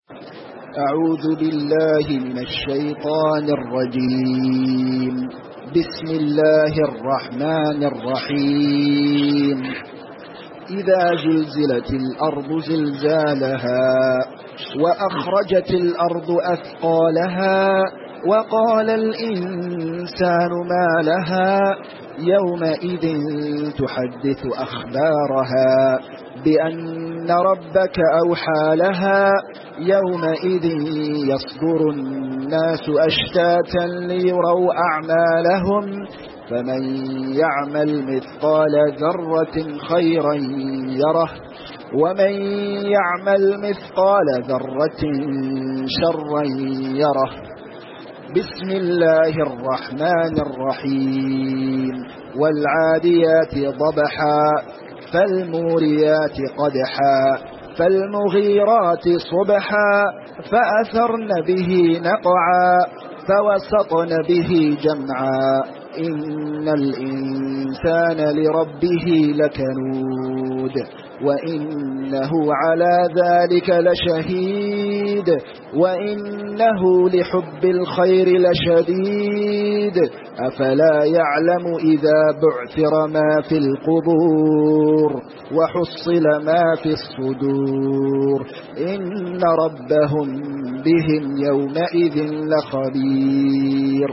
أعوذ بالله من الشيطان الرجيم. بسم الله الرحمن الرحيم. إذا زلزلت الأرض زلزالها وأخرجت الأرض أثقالها وقال الإنسان ما لها يومئذ تحدث أخبارها بأن ربك أوحى لها يومئذ يصدر الناس أشتاتا ليروا أعمالهم فمن يعمل مثقال ذرة خيرا يره ومن يعمل مثقال ذرة شرا يره. بسم الله الرحمن الرحيم. والعاديات ضبحا فالموريات قدحا فالمغيرات صبحا فأثرن به نقعا فوسطن به جمعا إن الإنسان لربه لكنود وإنه على ذلك لشهيد وإنه لحب الخير لشديد أفلا يعلم إذا بعثر ما في القبور وحصل ما في الصدور إن ربهم بهم يومئذ لخبير.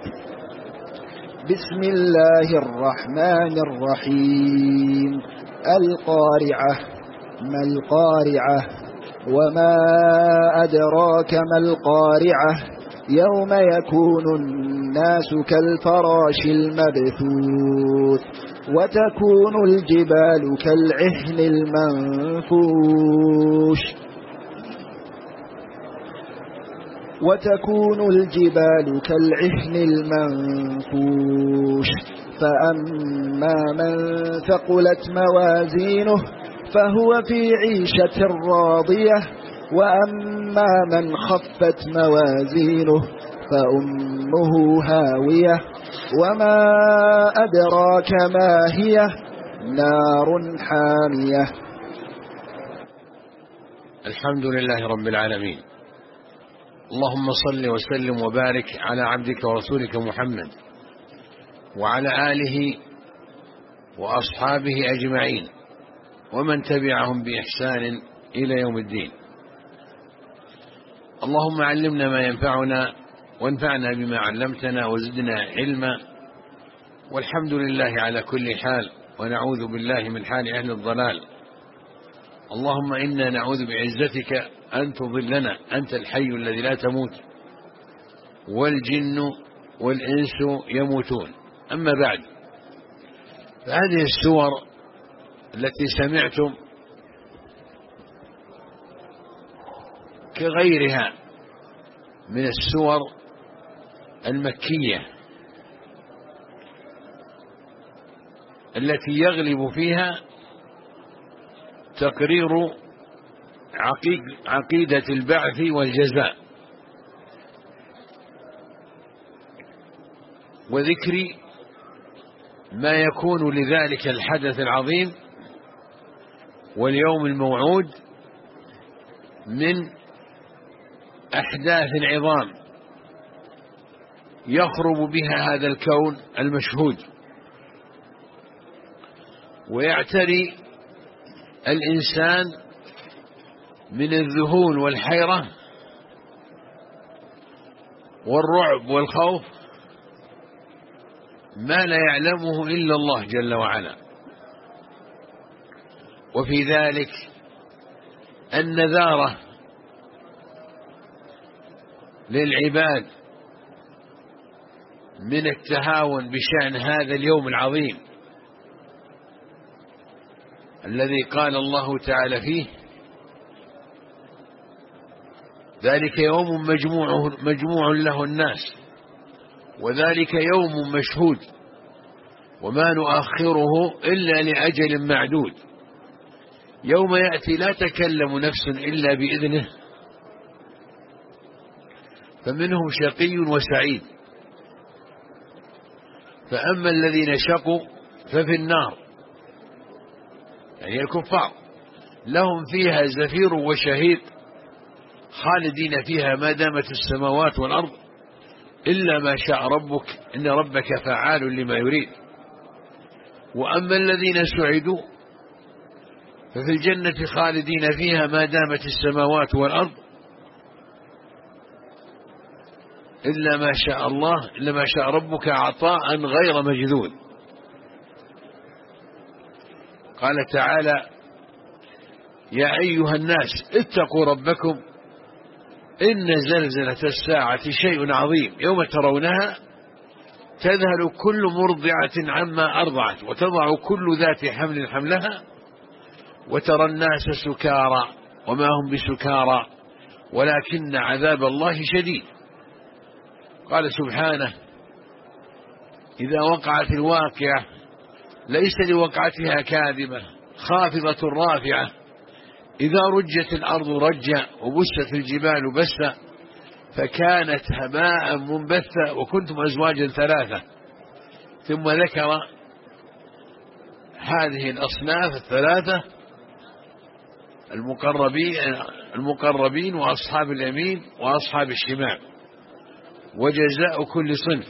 بسم الله الرحمن الرحيم. القارعة ما القارعة وما أدراك ما القارعة يوم يكون الناس كالفراش المبثوث وتكون الجبال كالعهن المنفوش فأما من ثقلت موازينه فهو في عيشة راضية وأما من خفت موازينه فأمه هاوية وما أدراك ما هي نار حامية. الحمد لله رب العالمين. اللهم صل وسلم وبارك على عبدك ورسولك محمد وعلى آله وأصحابه أجمعين ومن تبعهم بإحسان إلى يوم الدين. اللهم علمنا ما ينفعنا وانفعنا بما علمتنا وزدنا علما والحمد لله على كل حال ونعوذ بالله من حال أهل الضلال. اللهم إنا نعوذ بعزتك أن تضلنا أنت الحي الذي لا تموت والجن والإنس يموتون. أما بعد، فهذه السور التي سمعتم كغيرها من السور المكية التي يغلب فيها تقرير عقيدة البعث والجزاء وذكر ما يكون لذلك الحدث العظيم واليوم الموعود من أحداث عظام يخرب بها هذا الكون المشهود ويعتري الإنسان من الذهول والحيرة والرعب والخوف ما لا يعلمه إلا الله جل وعلا. وفي ذلك النذارة للعباد من التهاون بشأن هذا اليوم العظيم الذي قال الله تعالى فيه: ذلك يوم مجموع له الناس وذلك يوم مشهود وما نؤخره إلا لأجل معدود يوم يأتي لا تكلم نفس إلا بإذنه فمنهم شقي وسعيد. فأما الذين شقوا ففي النار، يعني الكفار، لهم فيها زفير وشهيق خالدين فيها ما دامت السماوات والأرض إلا ما شاء ربك إن ربك فعال لما يريد. وأما الذين سعدوا ففي الجنة خالدين فيها ما دامت السماوات والأرض إلا ما شاء الله إلا ما شاء ربك عطاء غير مجذوذ. قال تعالى: يا أيها الناس اتقوا ربكم إن زلزلة الساعة شيء عظيم يوم ترونها تذهل كل مرضعة عما أرضعت وتضع كل ذات حمل حملها وترى الناس سكارى وما هم بسكارى ولكن عذاب الله شديد. قال سبحانه: إذا وقعت الواقعة ليس لوقعتها كاذبة خافضة رافعة إذا رجت الأرض رجا وبست الجبال بسا فكانت هباء منبثا وكنتم أزواجا ثلاثة. ثم ذكر هذه الأصناف الثلاثة: المقربين وأصحاب اليمين وأصحاب الشمال وجزاء كل صنف.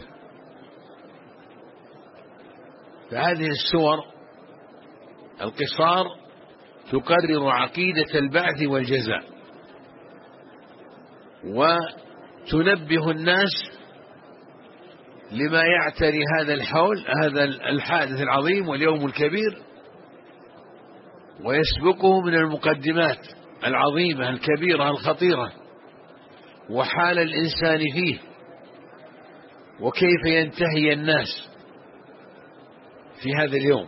فهذه السور القصار تقرر عقيدة البعث والجزاء وتنبه الناس لما يعتري هذا الحول هذا الحادث العظيم واليوم الكبير ويسبقه من المقدمات العظيمة الكبيرة الخطيرة وحال الإنسان فيه وكيف ينتهي الناس في هذا اليوم.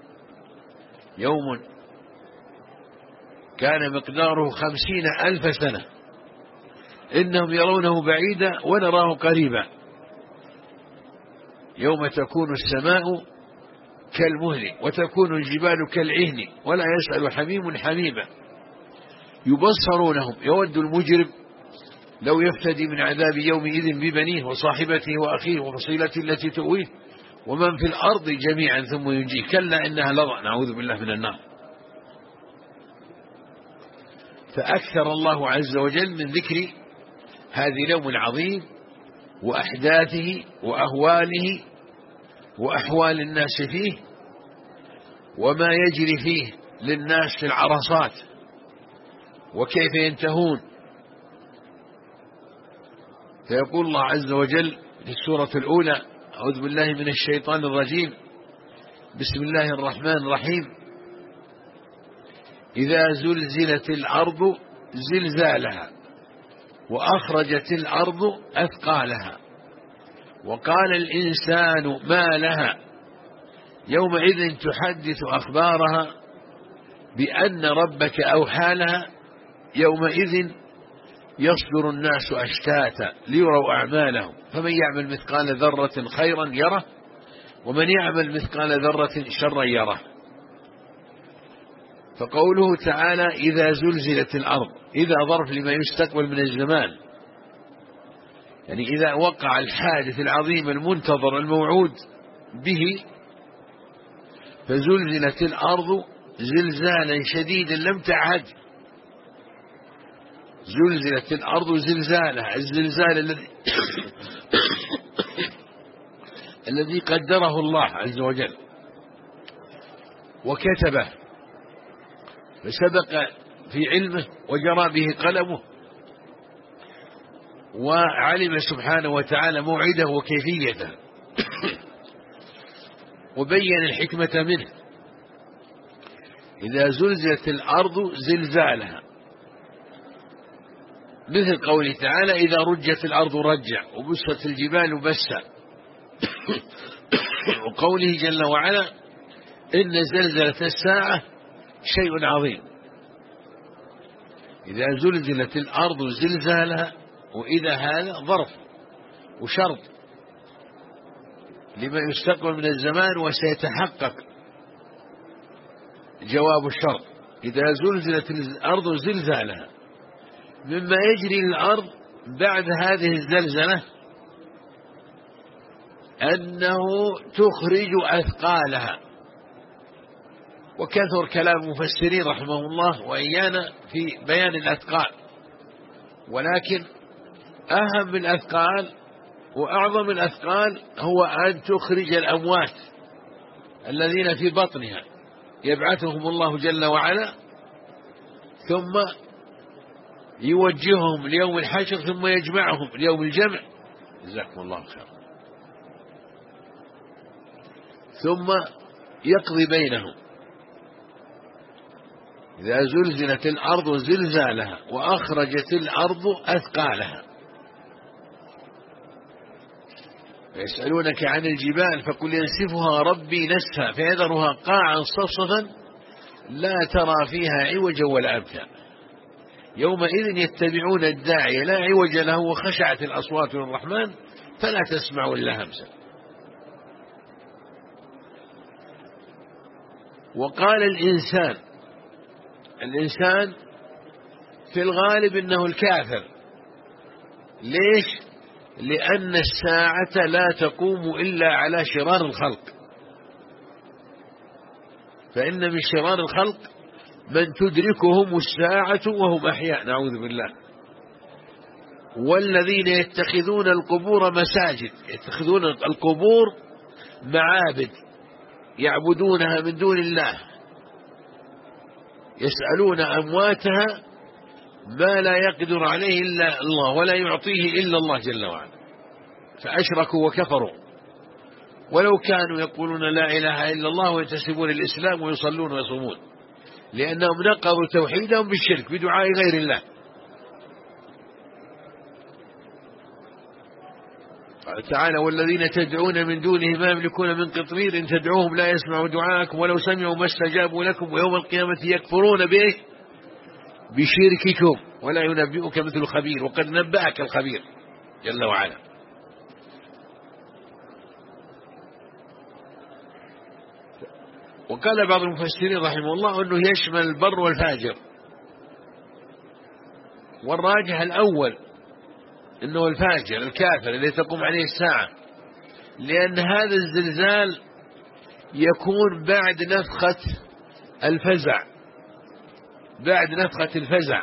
يوم كان مقداره 50,000 سنة إنهم يرونه بعيدا ونراه قريبا. يوم تكون السماء كالمهل وتكون الجبال كالعهن ولا يسأل حميم حميما يبصرونهم يود المجرم لو يفتدي من عذاب يومئذ ببنيه وصاحبته وأخيه وفصيلته التي تؤويه ومن في الأرض جميعا ثم ينجيه كلا إنها لظى نعوذ بالله من النار. فأكثر الله عز وجل من ذكر هذا اليوم العظيم وأحداثه وأهواله وأحوال الناس فيه وما يجري فيه للناس في العرصات وكيف ينتهون. فيقول الله عز وجل في السورة الأولى: أعوذ بالله من الشيطان الرجيم بسم الله الرحمن الرحيم: إذا زلزلت الأرض زلزالها وأخرجت الأرض أثقالها وقال الإنسان ما لها يومئذ تحدث أخبارها بأن ربك أوحى لها يومئذ يصدر الناس أشتاتا ليروا أعمالهم فمن يعمل مثقال ذرة خيرا يره ومن يعمل مثقال ذرة شرا يره. فقوله تعالى: إذا زلزلت الأرض، إذا ظرف لما يستقبل من الزمان، يعني إذا وقع الحادث العظيم المنتظر الموعود به فزلزلت الأرض زلزالا شديدا لم تعهد. زلزلت الأرض زلزالها، الزلزال الذي قدره الله عز وجل وكتبه فسبق في علمه وجرى به قلمه وعلم سبحانه وتعالى موعده وكيفيته وبين الحكمة منه. إذا زلزلت الأرض زلزالها، مثل قوله تعالى: إذا رجت الأرض رجع وبست الجبال بسا. وقوله جل وعلا: إن زلزلة الساعة شيء عظيم. إذا زلزلت الأرض زلزالها، وإذا هذا ظرف وشرط لما يستقبل من الزمان وسيتحقق جواب الشرط. إذا زلزلت الأرض زلزالها، مما يجري الأرض بعد هذه الزلزلة أنه تخرج أثقالها. وكثر كلام المفسرين رحمه الله وإيانا في بيان الأثقال، ولكن أهم الأثقال وأعظم الأثقال هو أن تخرج الأموات الذين في بطنها، يبعثهم الله جل وعلا ثم يوجههم ليوم الحشر ثم يجمعهم ليوم الجمع، جزاكم الله خير، ثم يقضي بينهم. إذا زلزلت الأرض زلزالها وأخرجت الأرض أثقالها. يسألونك عن الجبال فقل ينسفها ربي نسفا فيذرها قاعا صفصفا لا ترى فيها عوجا ولا أمتا يومئذ يتبعون الداعي لا عوج له وخشعت الأصوات للرحمن فلا تسمع إلا همسا. وقال الإنسان في الغالب إنه الكافر. ليش؟ لأن الساعة لا تقوم إلا على شرار الخلق، فإن من شرار الخلق من تدركهم الساعة وهم أحياء، نعوذ بالله. والذين يتخذون القبور مساجد، يتخذون القبور معابد يعبدونها من دون الله، يسألون أمواتها ما لا يقدر عليه إلا الله ولا يعطيه إلا الله جل وعلا، فأشركوا وكفروا، ولو كانوا يقولون لا إله إلا الله وينتسبون الإسلام ويصلون ويصومون، لأنهم نقضوا توحيدهم بالشرك بدعاء غير الله. قال تعالى والذين تدعون من دونه ما يملكون من قطمير إن تدعوهم لا يسمعوا دعاءكم ولو سمعوا ما استجابوا لكم ويوم القيامة يكفرون به بشرككم ولا ينبئك مثل خبير وقد نبأك الخبير جل وعلا. وقال بعض المفسرين رحمه الله أنه يشمل البر والفاجر، والراجح الأول أنه الفاجر الكافر الذي تقوم عليه الساعة، لأن هذا الزلزال يكون بعد نفخة الفزع، بعد نفخة الفزع،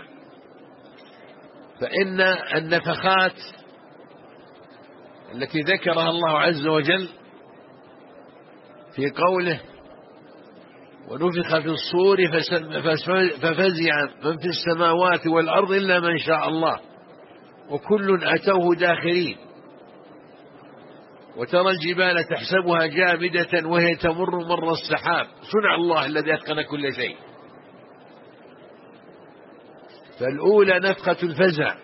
فإن النفخات التي ذكرها الله عز وجل في قوله ونفخ في الصور ففزع من في السماوات والأرض إلا من شاء الله وكل أتوه داخرين وترى الجبال تحسبها جامدة وهي تمر مر السحاب صنع الله الذي أتقن كل شيء. فالأولى نفخة الفزع،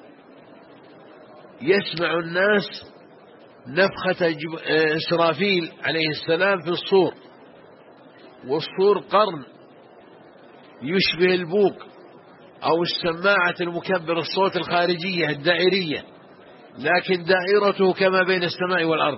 يسمع الناس نفخة إسرافيل عليه السلام في الصور، والصور قرن يشبه البوق أو السماعة المكبر الصوت الخارجية الدائرية، لكن دائرته كما بين السماء والأرض.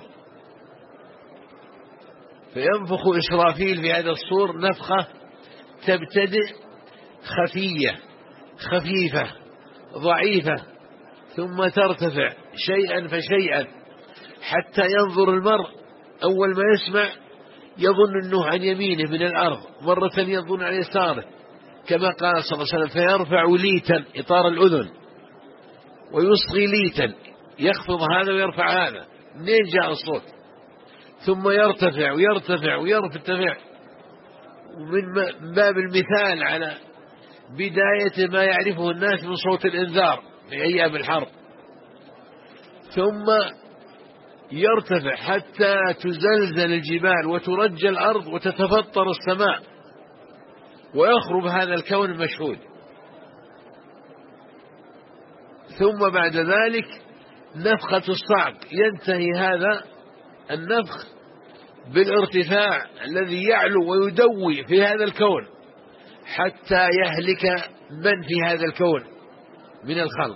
فينفخ إسرافيل في هذا الصور نفخة تبتدئ خفية خفيفة ضعيفة ثم ترتفع شيئا فشيئا حتى ينظر المرء أول ما يسمع يظن أنه عن يمينه من الأرض، مرة يظن عن يساره، كما قال صلى الله عليه وسلم فيرفع ليتا إطار الأذن ويصغي ليتا، يخفض هذا ويرفع هذا، منين جاء الصوت؟ ثم يرتفع ويرتفع ويرتفع، ومن باب المثال على بداية ما يعرفه الناس من صوت الإنذار في أيام الحرب، ثم يرتفع حتى تزلزل الجبال وترج الأرض وتتفطر السماء ويخرب هذا الكون المشهود. ثم بعد ذلك نفخة الصعق، ينتهي هذا النفخ بالارتفاع الذي يعلو ويدوي في هذا الكون حتى يهلك من في هذا الكون من الخلق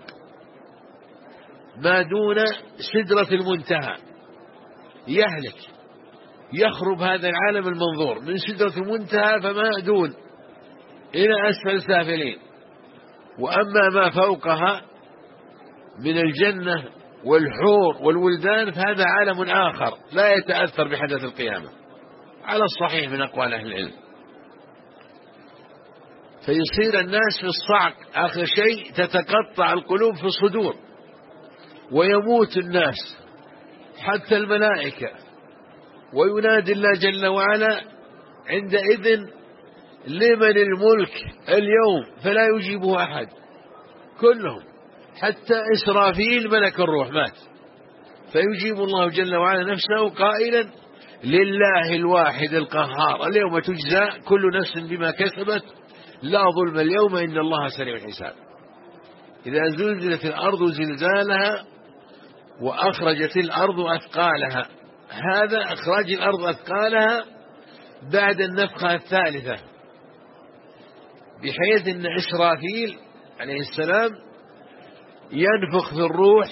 ما دون سدرة المنتهى، يهلك يخرب هذا العالم المنظور من سدرة المنتهى فما دون إلى أسفل سافلين، وأما ما فوقها من الجنة والحور والولدان فهذا عالم آخر لا يتأثر بحدث القيامة على الصحيح من أقوال أهل العلم. فيصير الناس في الصعق، آخر شيء تتقطع القلوب في الصدور ويموت الناس حتى الملائكة، وينادي الله جل وعلا عندئذ لمن الملك اليوم، فلا يجيبه أحد كلهم حتى إسرافيل ملك الروح مات، فيجيب الله جل وعلا نفسه قائلا لله الواحد القهار اليوم تجزى كل نفس بما كسبت لا ظلم اليوم إن الله سريع الحساب. إذا زلزلت الأرض زلزالها وأخرجت الأرض أثقالها، هذا إخراج الأرض أثقالها بعد النفخة الثالثة، بحيث أن إسرافيل عليه السلام ينفخ في الروح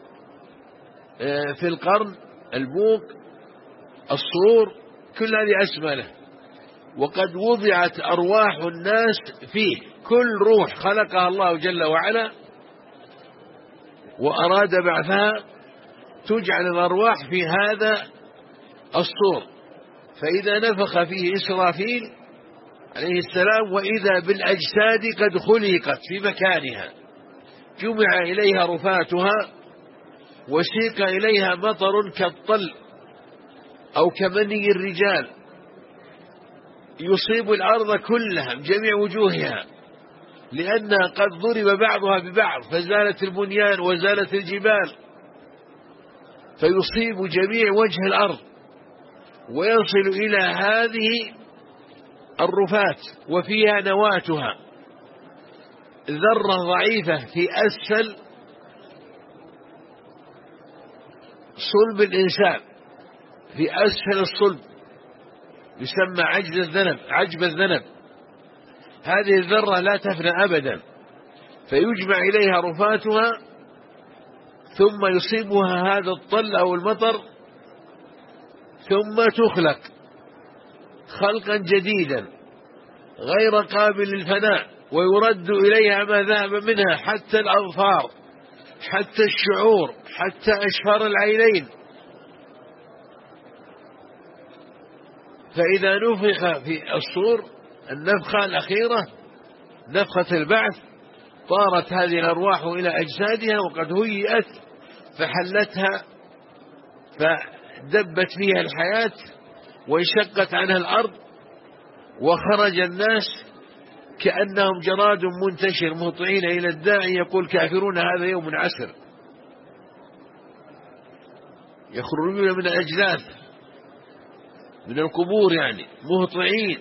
في القرن، البوق، الصور، كل هذه أسمى له. وقد وضعت أرواح الناس فيه، كل روح خلقها الله جل وعلا وأراد بعثها تجعل الأرواح في هذا الصور. فإذا نفخ فيه إسرافيل عليه السلام وإذا بالأجساد قد خلقت في مكانها، جمع إليها رفاتها وسيق إليها مطر كالطل أو كمني الرجال، يصيب الأرض كلها بجميع وجوهها، لأنها قد ضرب بعضها ببعض فزالت البنيان وزالت الجبال، فيصيب جميع وجه الأرض ويصل إلى هذه الرفات وفيها نواتها، ذرة ضعيفة في أسفل صلب الإنسان، في أسفل الصلب، يسمى عجب الذنب. هذه الذرة لا تفنى أبدا، فيجمع إليها رفاتها ثم يصيبها هذا الطل أو المطر، ثم تخلق خلقا جديدا غير قابل للفناء، ويرد إليها ما ذهب منها حتى الأظفار، حتى الشعور، حتى أشفار العينين. فإذا نفخ في الصور النفخة الأخيرة، نفخة البعث، طارت هذه الأرواح إلى أجسادها وقد هيئت فحلتها، فدبت فيها الحياة وانشقت عنها الأرض، وخرج الناس كأنهم جراد منتشر مهطعين إلى الداعي يقول كافرون هذا يوم عسر، يخرجون من الأجداث من القبور يعني مهطعين.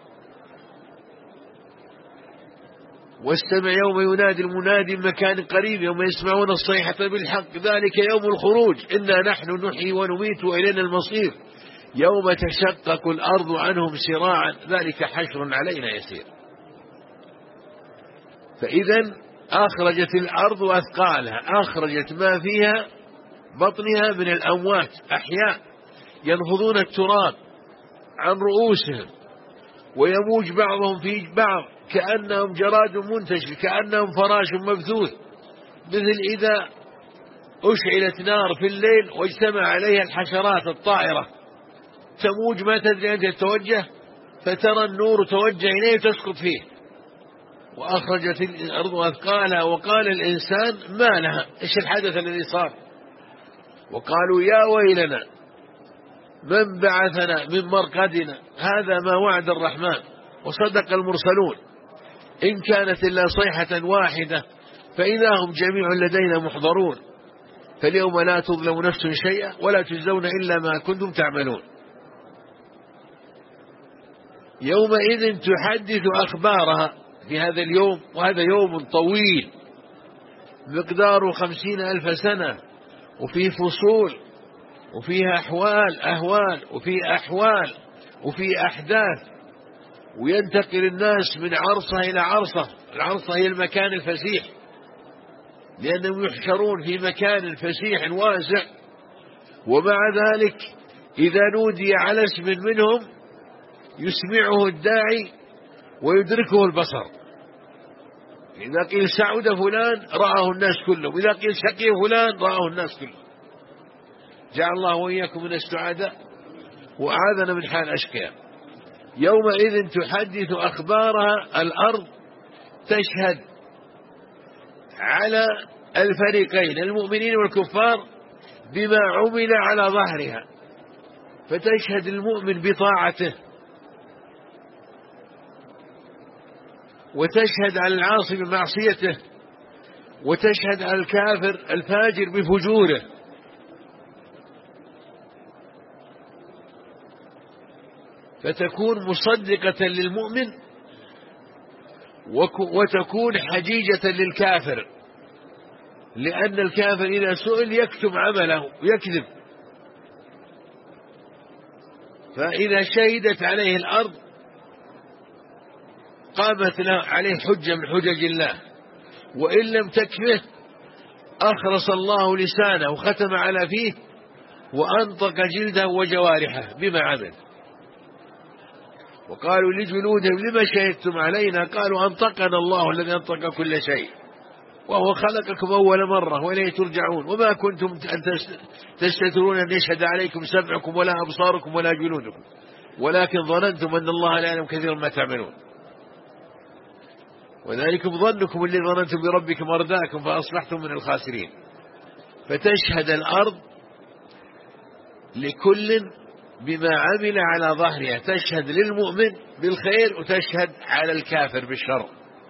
واستمع يوم ينادي المنادي من مكان قريب يوم يسمعون الصيحة بالحق ذلك يوم الخروج إنا نحن نحيي ونميت وإلينا المصير يوم تشقق الأرض عنهم سراعا ذلك حشر علينا يسير. فإذا أخرجت الأرض أثقالها، أخرجت ما فيها بطنها من الأموات أحياء ينفضون التراب عن رؤوسهم ويموج بعضهم في بعض كأنهم جراد منتشر، كأنهم فراش مبثوث، مثل إذا أشعلت نار في الليل واجتمع عليها الحشرات الطائرة، تموج ما تدري أن تتوجه، فترى النور توجه إليه تسقط فيه. وأخرجت الأرض أثقالها وقال الإنسان ما لها، إيش الحدث الذي صار؟ وقالوا يا ويلنا من بعثنا من مرقدنا هذا ما وعد الرحمن وصدق المرسلون إن كانت إلا صيحة واحدة فإذا هم جميع لدينا محضرون فاليوم لا تظلم نفس شيئا ولا تجزون إلا ما كنتم تعملون. يومئذ تحدث أخبارها في هذا اليوم، وهذا يوم طويل مقداره 50,000 سنة، وفيه فصول وفيها أهوال وفي أحوال وفي أحداث، وينتقل الناس من عرصة إلى عرصة. العرصة هي المكان الفسيح، لأنهم يحشرون في مكان فسيح واسع، ومع ذلك إذا نودي على اسم منهم يسمعه الداعي ويدركه البصر. إذا قيل سعد فلان رآه الناس كلهم، إذا قيل شقي فلان رآه الناس كلهم. جعل الله وإياكم من السعداء وأعاذنا من حال أشقياء. يومئذ تحدث أخبارها الأرض تشهد على الفريقين المؤمنين والكفار بما عمل على ظهرها، فتشهد المؤمن بطاعته، وتشهد على العاصي بمعصيته، وتشهد على الكافر الفاجر بفجوره. فتكون مصدقة للمؤمن وتكون حجيجة للكافر، لأن الكافر إذا سئل يكتم عمله ويكذب، فإذا شهدت عليه الأرض قامت عليه حجة من حجج الله، وإن لم تكفه أخرس الله لسانه وختم على فيه وأنطق جلده وجوارحه بما عمل. وقالوا لجلودهم لما شهدتم علينا؟ قالوا أنطقنا الله الذي أنطق كل شيء وهو خلقكم أول مرة وإليه ترجعون، وما كنتم أن تستترون أن يشهد عليكم سمعكم ولا أبصاركم ولا جلودكم، ولكن ظننتم أن الله لا يعلم كثيرا ما تعملون، وذلكم ظنكم الذي ظننتم بربكم أرداكم فأصبحتم من الخاسرين. فتشهد الأرض لكل بما عمل على ظهرها، تشهد للمؤمن بالخير وتشهد على الكافر بالشر.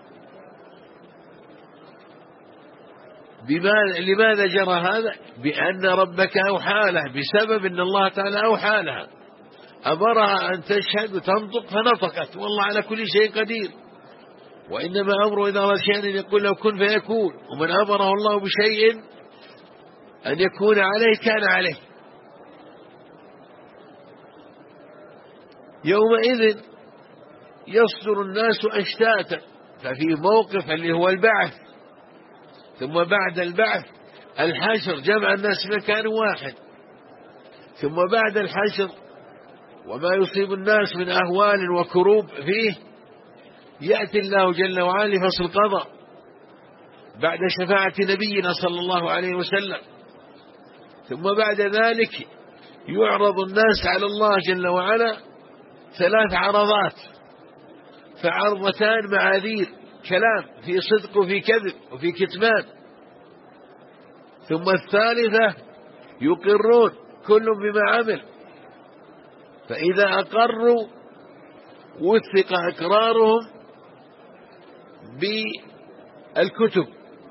لماذا جرى هذا؟ بأن ربك أوحى له، بسبب أن الله تعالى أوحى لها، أمرها أن تشهد وتنطق فنطقت، والله على كل شيء قدير، وإنما أمره إذا أراد شيئا أن يقول له كن فيكون، ومن أمره الله بشيء أن يكون عليه كان عليه. يومئذ يصدر الناس أشتاتا، ففي موقف اللي هو البعث، ثم بعد البعث الحشر جمع الناس في مكان واحد، ثم بعد الحشر وما يصيب الناس من أهوال وكروب فيه يأتي الله جل وعلا لفصل القضاء بعد شفاعة نبينا صلى الله عليه وسلم. ثم بعد ذلك يعرض الناس على الله جل وعلا 3 عرضات، فعرضتان معاذير كلام في صدق وفي كذب وفي كتمان، ثم الثالثة يقرون كل بما عمل، فإذا أقروا وثق إقرارهم بالكتب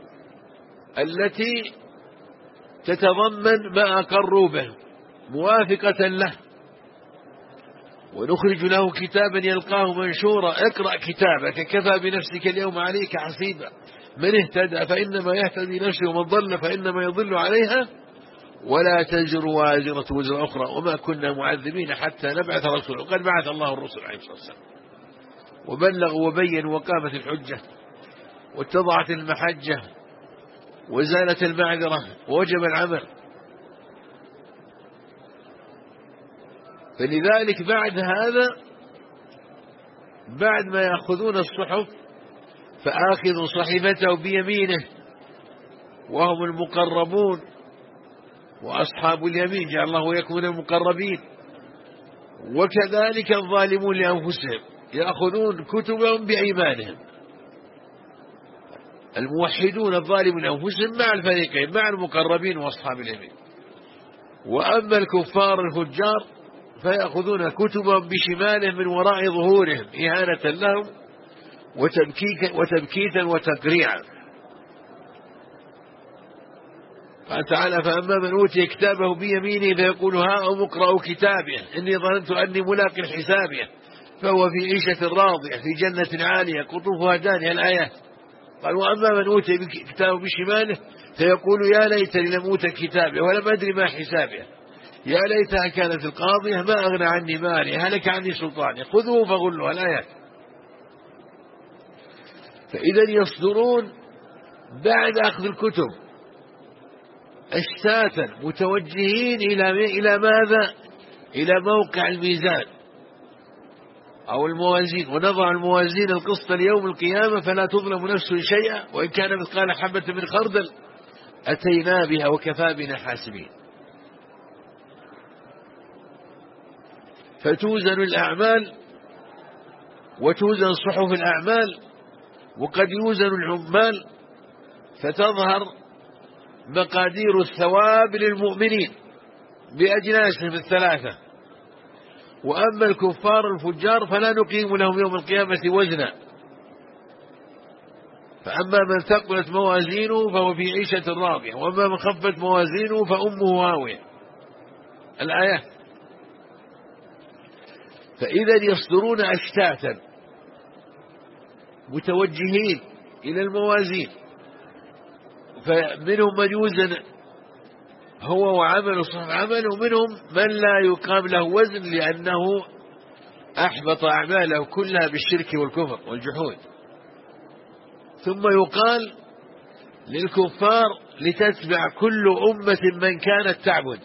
التي تتضمن ما أقروا به موافقة له، ونخرج له كتابا يلقاه منشورا اقرأ كتابك كفى بنفسك اليوم عليك حسيبا من اهتدى فإنما يهتدي نفسه ومن ضل فإنما يضل عليها ولا تزر وازرة وزر أخرى وما كنا معذبين حتى نبعث رسولا، وقد بعث الله الرسل عليه الصلاة والسلام وبلغوا وبينوا وقامت الحجة واتضعت المحجة وزالت المعذرة ووجب العمل. فلذلك بعد هذا، بعد ما يأخذون الصحف فآخذ صحيفته بيمينه وهم المقربون وأصحاب اليمين، جعل الله وإياكم من المقربين، وكذلك الظالمون لأنفسهم يأخذون كتبهم بأيمانهم، الموحدون الظالمون لأنفسهم مع الفريقين مع المقربين وأصحاب اليمين. وأما الكفار الفجار فيأخذون كتبهم بشمالهم من وراء ظهورهم إهانة لهم وتبكيتا وتقريعا. قال تعالى فأما من أوتي كتابه بيمينه فيقول هاؤم اقرءوا كتابيه إني ظننت أني ملاق حسابيه فهو في عيشة راضية في جنة عالية قطوفها دانية الآيات. قال وأما من أوتي كتابه بشماله فيقول يا ليتني لم أوت كتابي ولم أدري ما حسابيه يا ليتها كانت القاضية ما أغنى عني مالي هلك عني سلطاني خذوه فغلوا الآيات. فإذا يصدرون بعد أخذ الكتب أشتاتا متوجهين إلى ماذا؟ إلى موقع الميزان أو الموازين، ونضع الموازين القسط ليوم القيامة فلا تظلم نفس شيئا وإن كان مثقال حبة من خردل أتينا بها وكفى بنا حاسبين. فتوزن الأعمال وتوزن صحف الأعمال وقد يوزن العمال فتظهر مقادير الثواب للمؤمنين بأجناسهم الثلاثة، وأما الكفار الفجار فلا نقيم لهم يوم القيامة وزنا. فأما من ثقلت موازينه فهو في عيشة راضية، وأما من خفت موازينه فأمه هاوية. الآيات. فإذا يصدرون أشتاتا متوجهين إلى الموازين، فمنهم من يوزن هو وعمل صاحب عمل، ومنهم من لا يقام له وزن لأنه أحبط أعماله كلها بالشرك والكفر والجحود. ثم يقال للكفار لتتبع كل أمة من كانت تعبد،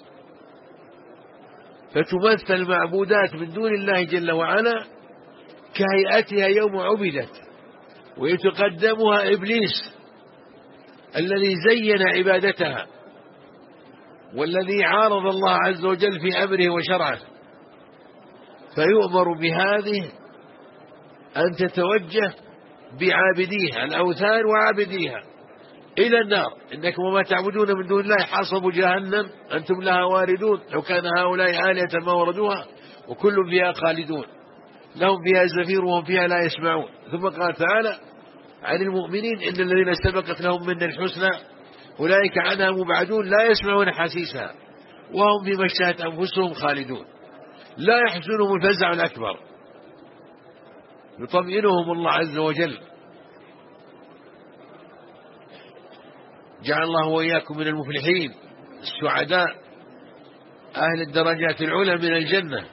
فتمثل المعبودات من دون الله جل وعلا كهيئتها يوم عبدت، ويتقدمها إبليس الذي زين عبادتها والذي عارض الله عز وجل في أمره وشرعه، فيؤمر بهذه أن تتوجه بعابديها الأوثان وعابديها إلى النار. إنكم وما تعبدون من دون الله حصب جهنم أنتم لها واردون، لو كان هؤلاء آلهة ما وردوها وكل فيها خالدون لهم فيها زفير وهم فيها لا يسمعون. ثم قال تعالى عن المؤمنين إن الذين سبقت لهم من الحسنى أولئك عنها مبعدون لا يسمعون حسيسها وهم فيما اشتهت أنفسهم خالدون، لا يحزنهم الفزع الأكبر، يطمئنهم الله عز وجل. جعل الله وإياكم من المفلحين السعداء أهل الدرجات العلى من الجنة،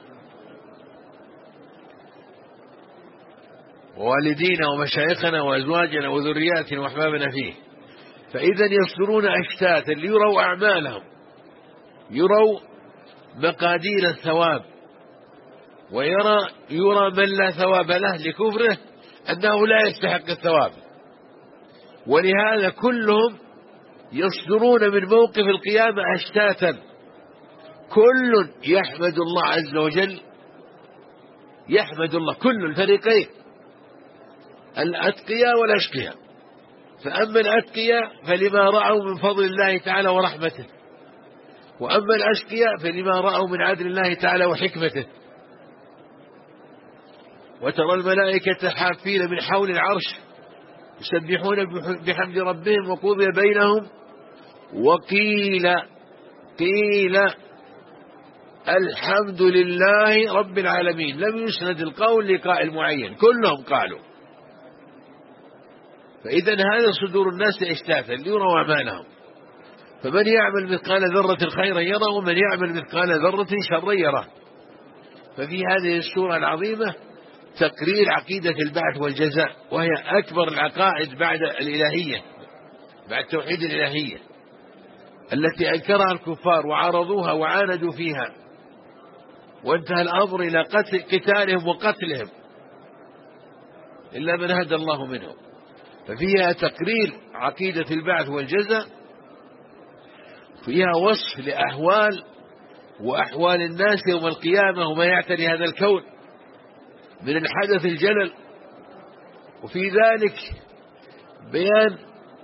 ووالدينا ومشايخنا وأزواجنا وذرياتنا وأحبابنا فيه. فإذا يصدرون أشتاتا ليروا أعمالهم، يروا مقادير الثواب، يرى من لا ثواب له لكفره أنه لا يستحق الثواب. ولهذا كلهم يصدرون من موقف القيامة أشتاتا، كل يحمد الله عز وجل، يحمد الله كل الفريقين، الأتقياء والأشقياء. فأما الأتقياء فلما رأوا من فضل الله تعالى ورحمته، وأما الأشقياء فلما رأوا من عدل الله تعالى وحكمته. وترى الملائكة حافين من حول العرش يسبحون بحمد ربهم وقضي بينهم وقيل الحمد لله رب العالمين. لم يسند القول لقائل معين، كلهم قالوا. فإذا هذا صدور الناس اشتاتا ليروا أعمالهم، فمن يعمل مثقال ذرة خيرا يره، ومن يعمل مثقال ذرة شرا يره. ففي هذه السورة العظيمة تقرير عقيدة البعث والجزاء، وهي أكبر العقائد بعد الإلهية، بعد توحيد الإلهية التي أنكرها الكفار وعارضوها وعاندوا فيها، وانتهى الأمر إلى قتالهم وقتلهم إلا من هدى الله منهم. ففيها تقرير عقيدة البعث والجزاء، فيها وصف لأحوال وأحوال الناس يوم القيامة وما يعتري هذا الكون من الحدث الجلل، وفي ذلك بيان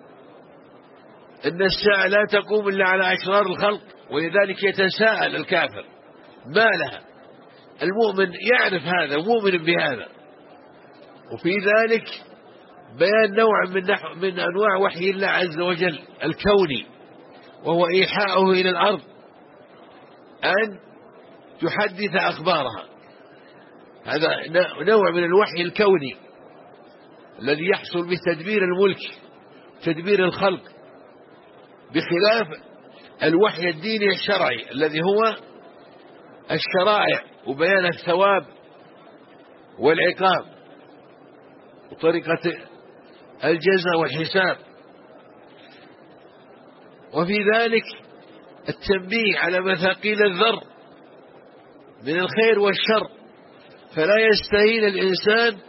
أن الساعة لا تقوم إلا على أشرار الخلق، ولذلك يتساءل الكافر ما لها. المؤمن يعرف هذا ومؤمن بهذا. وفي ذلك بيان نوع من أنواع وحي الله عز وجل الكوني، وهو إيحاؤه إلى الأرض أن تحدث أخبارها. هذا نوع من الوحي الكوني الذي يحصل بتدبير الملك، تدبير الخلق، بخلاف الوحي الديني الشرعي الذي هو الشرائع وبيان الثواب والعقاب وطريقة الجزاء والحساب. وفي ذلك التنبيه على مثاقيل الذر من الخير والشر، فلا يستهين الإنسان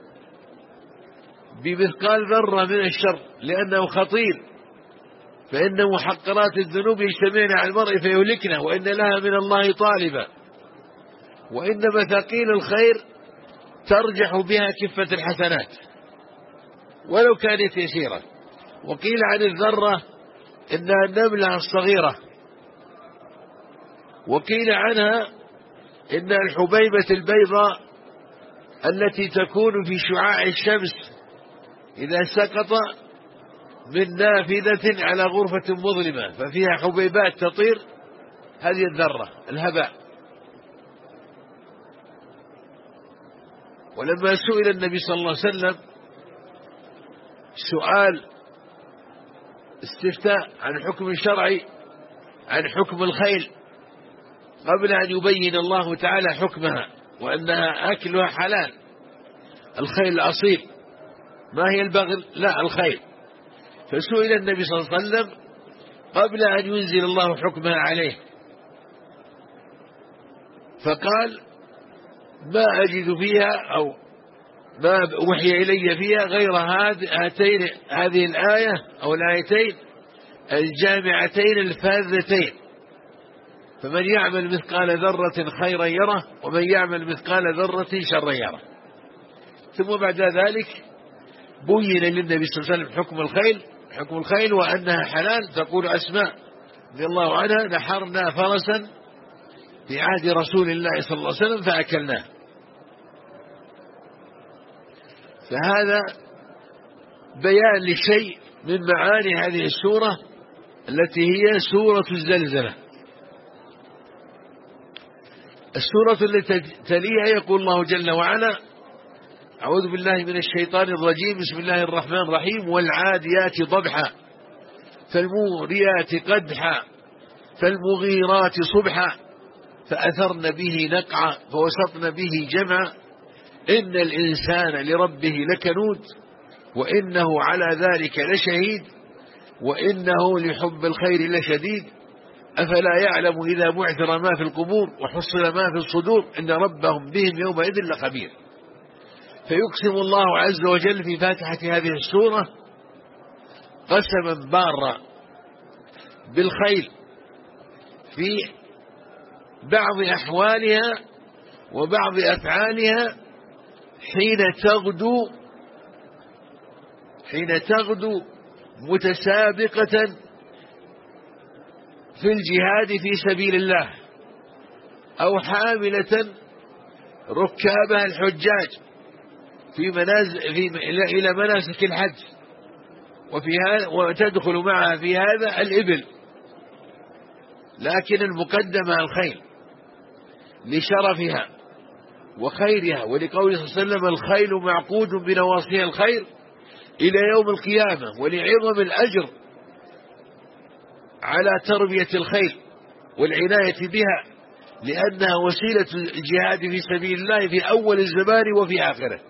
بمثقال ذرة من الشر لأنه خطير، فإن محقرات الذنوب يجتمعن على المرء فيهلكنه، وإن لها من الله طالبا، وإن مثاقيل الخير ترجح بها كفة الحسنات، ولو كانت يسيرة. وقيل عن الذرة إنها النملة الصغيرة، وقيل عنها إنها الحبيبة البيضاء التي تكون في شعاع الشمس إذا سقط من نافذة على غرفة مظلمة ففيها حبيبات تطير، هذه الذرة الهباء. ولما سئل النبي صلى الله عليه وسلم سؤال استفتاء عن حكم شرعي عن حكم الخيل قبل أن يبين الله تعالى حكمها وأنها أكلها حلال، الخيل الأصيل ما هي البغل، لا الخيل، فسئل النبي صلى الله عليه وسلم قبل أن ينزل الله حكمها عليه فقال ما أجد فيها أو ما وحي إلي فيها غير هذه الآية أو الآيتين الجامعتين الفاذتين، فمن يعمل مثقال ذرة خيرا يره ومن يعمل مثقال ذرة شرا يره. ثم بعد ذلك بين للنبي صلى الله عليه وسلم حكم الخيل وأنها حلال. تقول أسماء رضي الله عنها نحرنا فرسا في عهد رسول الله صلى الله عليه وسلم فأكلناه. فهذا بيان لشيء من معاني هذه السورة التي هي سورة الزلزلة. السورة التي تليها يقول الله جل وعلا: أعوذ بالله من الشيطان الرجيم، بسم الله الرحمن الرحيم، والعاديات ضبحا فالموريات قدحا فالمغيرات صبحا فأثرن به نقعا فوسطن به جمعا إن الإنسان لربه لكنود وإنه على ذلك لشهيد وإنه لحب الخير لشديد أفلا يعلم إذا بعثر ما في القبور وحصل ما في الصدور إن ربهم بهم يومئذ لخبير. فيقسم الله عز وجل في فاتحة هذه السورة قسما بارا بالخيل في بعض أحوالها وبعض أفعالها حين تغدو متسابقة في الجهاد في سبيل الله أو حاملة ركابها الحجاج إلى مناسك الحج، وتدخل معها في هذا الإبل، لكن المقدمة الخيل لشرفها وخيرها، ولقوله صلى الله عليه وسلم: الخيل معقود بنواصيها الخير إلى يوم القيامة، ولعظم الأجر على تربية الخيل والعناية بها لأنها وسيلة الجهاد في سبيل الله في أول الزمان وفي آخره.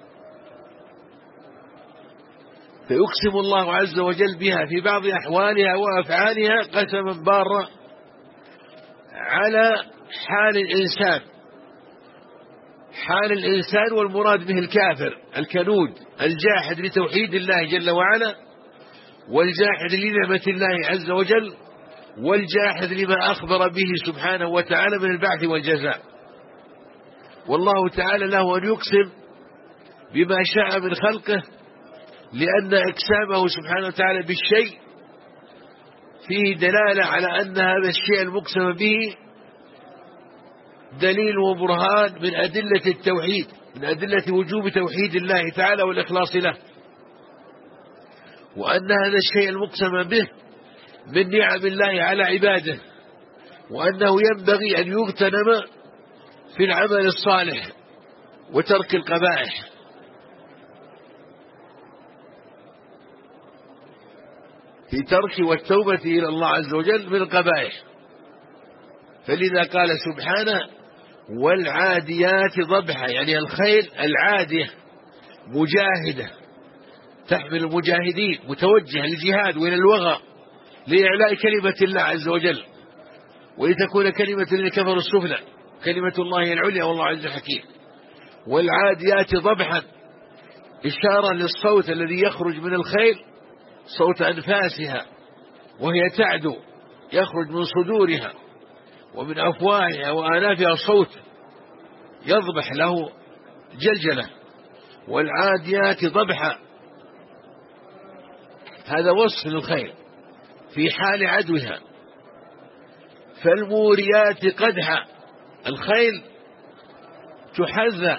فيقسم الله عز وجل بها في بعض أحوالها وأفعالها قسما بارا على حال الإنسان والمراد به الكافر الكنود الجاحد لتوحيد الله جل وعلا، والجاحد لنعمة الله عز وجل، والجاحد لما أخبر به سبحانه وتعالى من البعث والجزاء. والله تعالى له أن يقسم بما شاء من خلقه، لأن إقسامه سبحانه وتعالى بالشيء فيه دلالة على أن هذا الشيء المقسم به دليل وبرهان من أدلة التوحيد، من أدلة وجوب توحيد الله تعالى والإخلاص له، وأن هذا الشيء المقسم به من نعم الله على عباده، وأنه ينبغي أن يغتنم في العمل الصالح وترك القبائح. في ترك والتوبة إلى الله عز وجل من القبائح. فلذا قال سبحانه: والعاديات ضبحا، يعني الخيل العادية مجاهدة تحمل المجاهدين متوجهة للجهاد وإلى الوغى لإعلاء كلمة الله عز وجل، ولتكون كلمة الذين كفروا السفلى كلمة الله العليا والله عز حكيم. والعاديات ضبحا إشارة للصوت الذي يخرج من الخيل، صوت أنفاسها وهي تعدو، يخرج من صدورها ومن أفواهها وآنافها صوت يضبح له جلجلة. والعاديات ضبحا هذا وصف للخيل في حال عدوها. فالموريات قدحا، الخيل تحذى،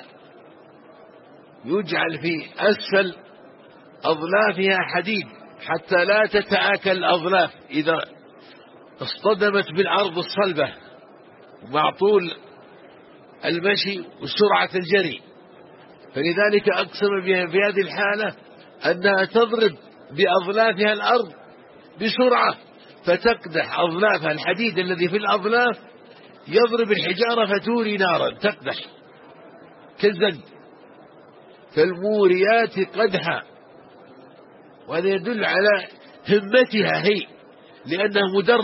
يجعل في أسفل أظلافها حديد حتى لا تتآكل الأظلاف إذا اصطدمت بالأرض الصلبة مع طول المشي وسرعة الجري. فلذلك أقسم في هذه الحالة أنها تضرب بأظلافها الأرض بسرعة فتقدح أظلافها، الحديد الذي في الأظلاف يضرب الحجارة فتوري نارا تقدح كالزند. فالموريات قدحا، وهذا يدل على همتها هي، لأنها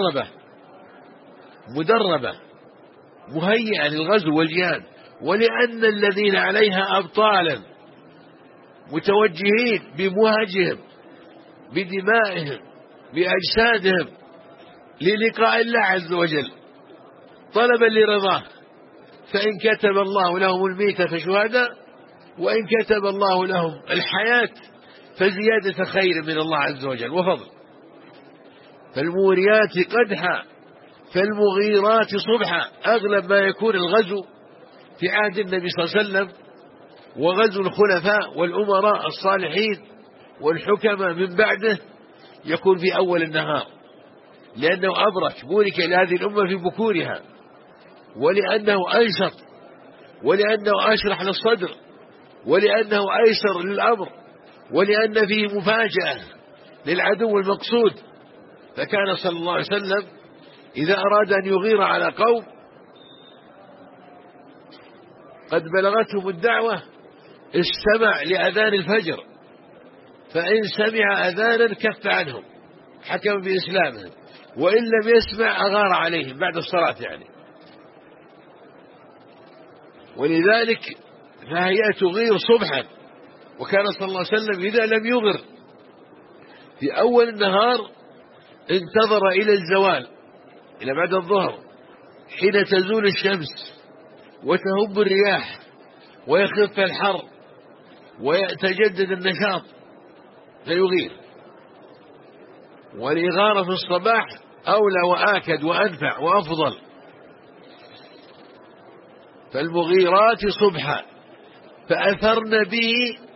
مدربة مهيئة للغزو والجهاد، ولأن الذين عليها أبطالا متوجهين بمهجهم بدمائهم بأجسادهم للقاء الله عز وجل طلبا لرضاه. فإن كتب الله لهم الميتة فشهداء، وإن كتب الله لهم الحياة فزيادة خير من الله عز وجل وفضل. فالموريات قدحا فالمغيرات صبحا. أغلب ما يكون الغزو في عهد النبي صلى الله عليه وسلم وغزو الخلفاء والأمراء الصالحين والحكماء من بعده يكون في أول النهار، لأنه أبرك، بورك لهذه الأمة في بكورها، ولأنه أنشط، ولأنه أشرح للصدر، ولأنه أيسر للأمر، ولأن فيه مفاجأة للعدو المقصود. فكان صلى الله عليه وسلم إذا أراد أن يغير على قوم قد بلغتهم الدعوة استمع لأذان الفجر، فإن سمع أذانا كف عنهم حكم بإسلامهم، وإن لم يسمع أغار عليهم بعد الصلاة يعني. ولذلك فهي تغير صبحا. وكان صلى الله عليه وسلم إذا لم يغر في أول النهار انتظر إلى الزوال، إلى بعد الظهر حين تزول الشمس وتهب الرياح ويخف الحر ويتجدد النشاط فيغير. والإغارة في الصباح أولى وآكد وأنفع وأفضل. فالمغيرات صبحا فأثرن به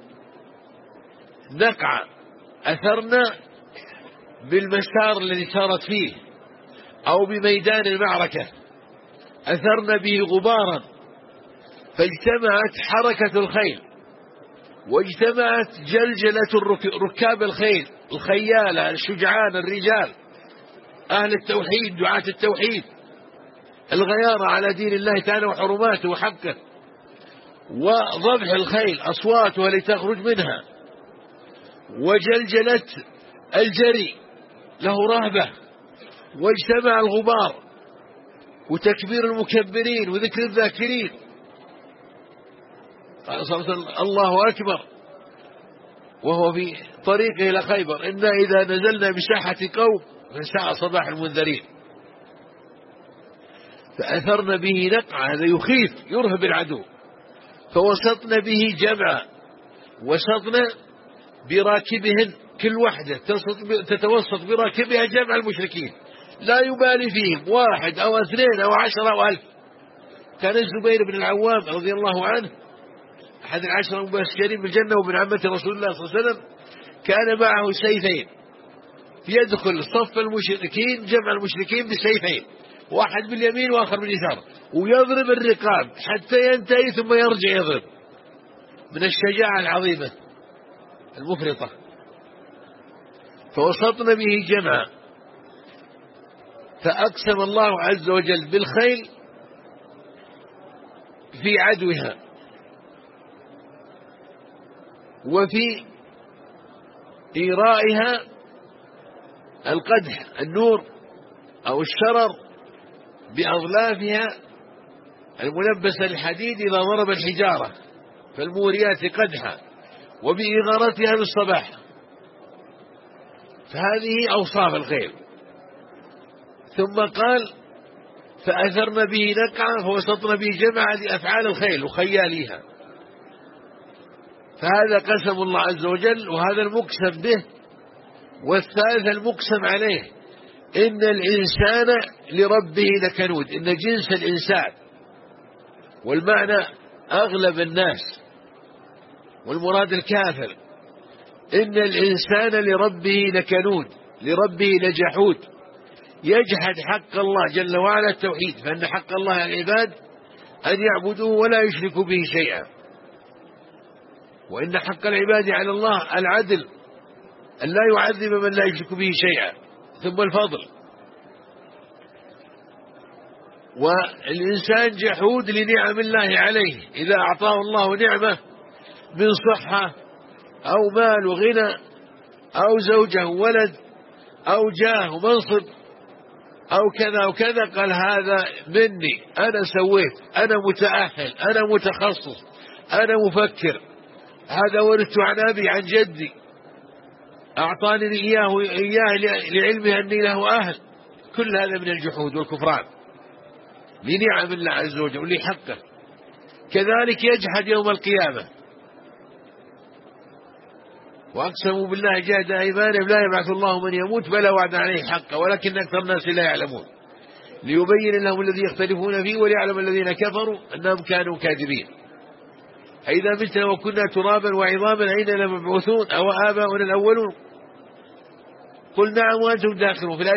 نقعا، أثرن بالمسار الذي سارت فيه أو بميدان المعركة، أثرن به غبارا، فاجتمعت حركة الخيل واجتمعت جلجلة ركاب الخيل، الخيالة الشجعان الرجال أهل التوحيد دعاة التوحيد، الغيارة على دين الله تعالى وحرماته وحقه، وضبح الخيل أصواتها لتخرج منها، وجلجلت الجري له رهبة، واجتمع الغبار وتكبير المكبرين وذكر الذاكرين. قال صلى الله عليه وسلم الله أكبر وهو في طريقه إلى خيبر: إنا إذا نزلنا بساحة قوم فساء صباح المنذرين. فأثرن به نقع، هذا يخيف يرهب العدو. فوسطن به جمعا، وسطن براكبهن، كل واحدة تتوسط براكبها جمع المشركين لا يبالي فيهم 1 أو 2 أو 10 أو 1000. كان الزبير بن العوام رضي الله عنه أحد 10 المبشرين بالجنة وابن عمة رسول الله صلى الله عليه وسلم، كان معه سيفين يدخل صف المشركين جمع المشركين بسيفين، واحد باليمين وآخر باليسار، ويضرب الرقاب حتى ينتهي ثم يرجع يضرب، من الشجاعة العظيمة المفرطة. فوسطن به جمعا، فأقسم الله عز وجل بالخيل في عدوها وفي إيرائها القدح النور أو الشرر بأظلافها الملبسة الحديد إذا ضرب الحجارة، فالموريات قدحا، وبإغارتها بالصباح. فهذه أوصاف الخيل. ثم قال فأثرن به نقعا فوسطن به جمعا لأفعال الخيل وخياليها. فهذا قسم الله عز وجل، وهذا المقسم به والثالث المقسم عليه إن الإنسان لربه لكنود، إن جنس الإنسان، والمعنى أغلب الناس، والمراد الكافر. إن الإنسان لربه لكنود، لربه لجحود، يجحد حق الله جل وعلا التوحيد، فإن حق الله على العباد أن يعبدوه ولا يشركوا به شيئا، وإن حق العباد على الله العدل، أن لا يعذب من لا يشرك به شيئا. ثم الفضل. والإنسان جحود لنعم الله عليه، إذا أعطاه الله نعمة من صحة أو مال وغنى أو زوجة وولد أو جاه ومنصب أو كذا وكذا، قال هذا مني، أنا سويت، أنا متأهل، أنا متخصص، أنا مفكر، هذا ورثت عن أبي عن جدي، أعطاني إياه لعلمه أني له أهل. كل هذا من الجحود والكفران لنعم الله عز وجل ولحقه. كذلك يجحد يوم القيامة، وأقسموا بالله جهد أيمانهم لا يبعث الله من يموت بلى وعد عليه حقا ولكن أكثر الناس لا يعلمون، ليبين لهم الذي يختلفون فيه وليعلم الذين كفروا أنهم كانوا كاذبين. أئذا متنا وكنا ترابا وعظاما أين لمبعوثون أو آباؤنا الأولون؟ قل نعم وأنتم داخلون. في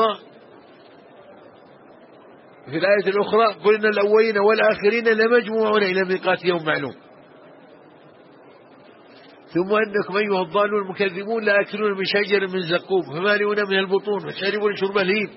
الآية الأخرى قل إن الأولين والآخرين لمجموعون إلى ميقات يوم معلوم. ثم أنكم أيها الضالون المكذبون لآكلون من شجر من زقوم فمالئون من البطون وشاربون شرب الهيم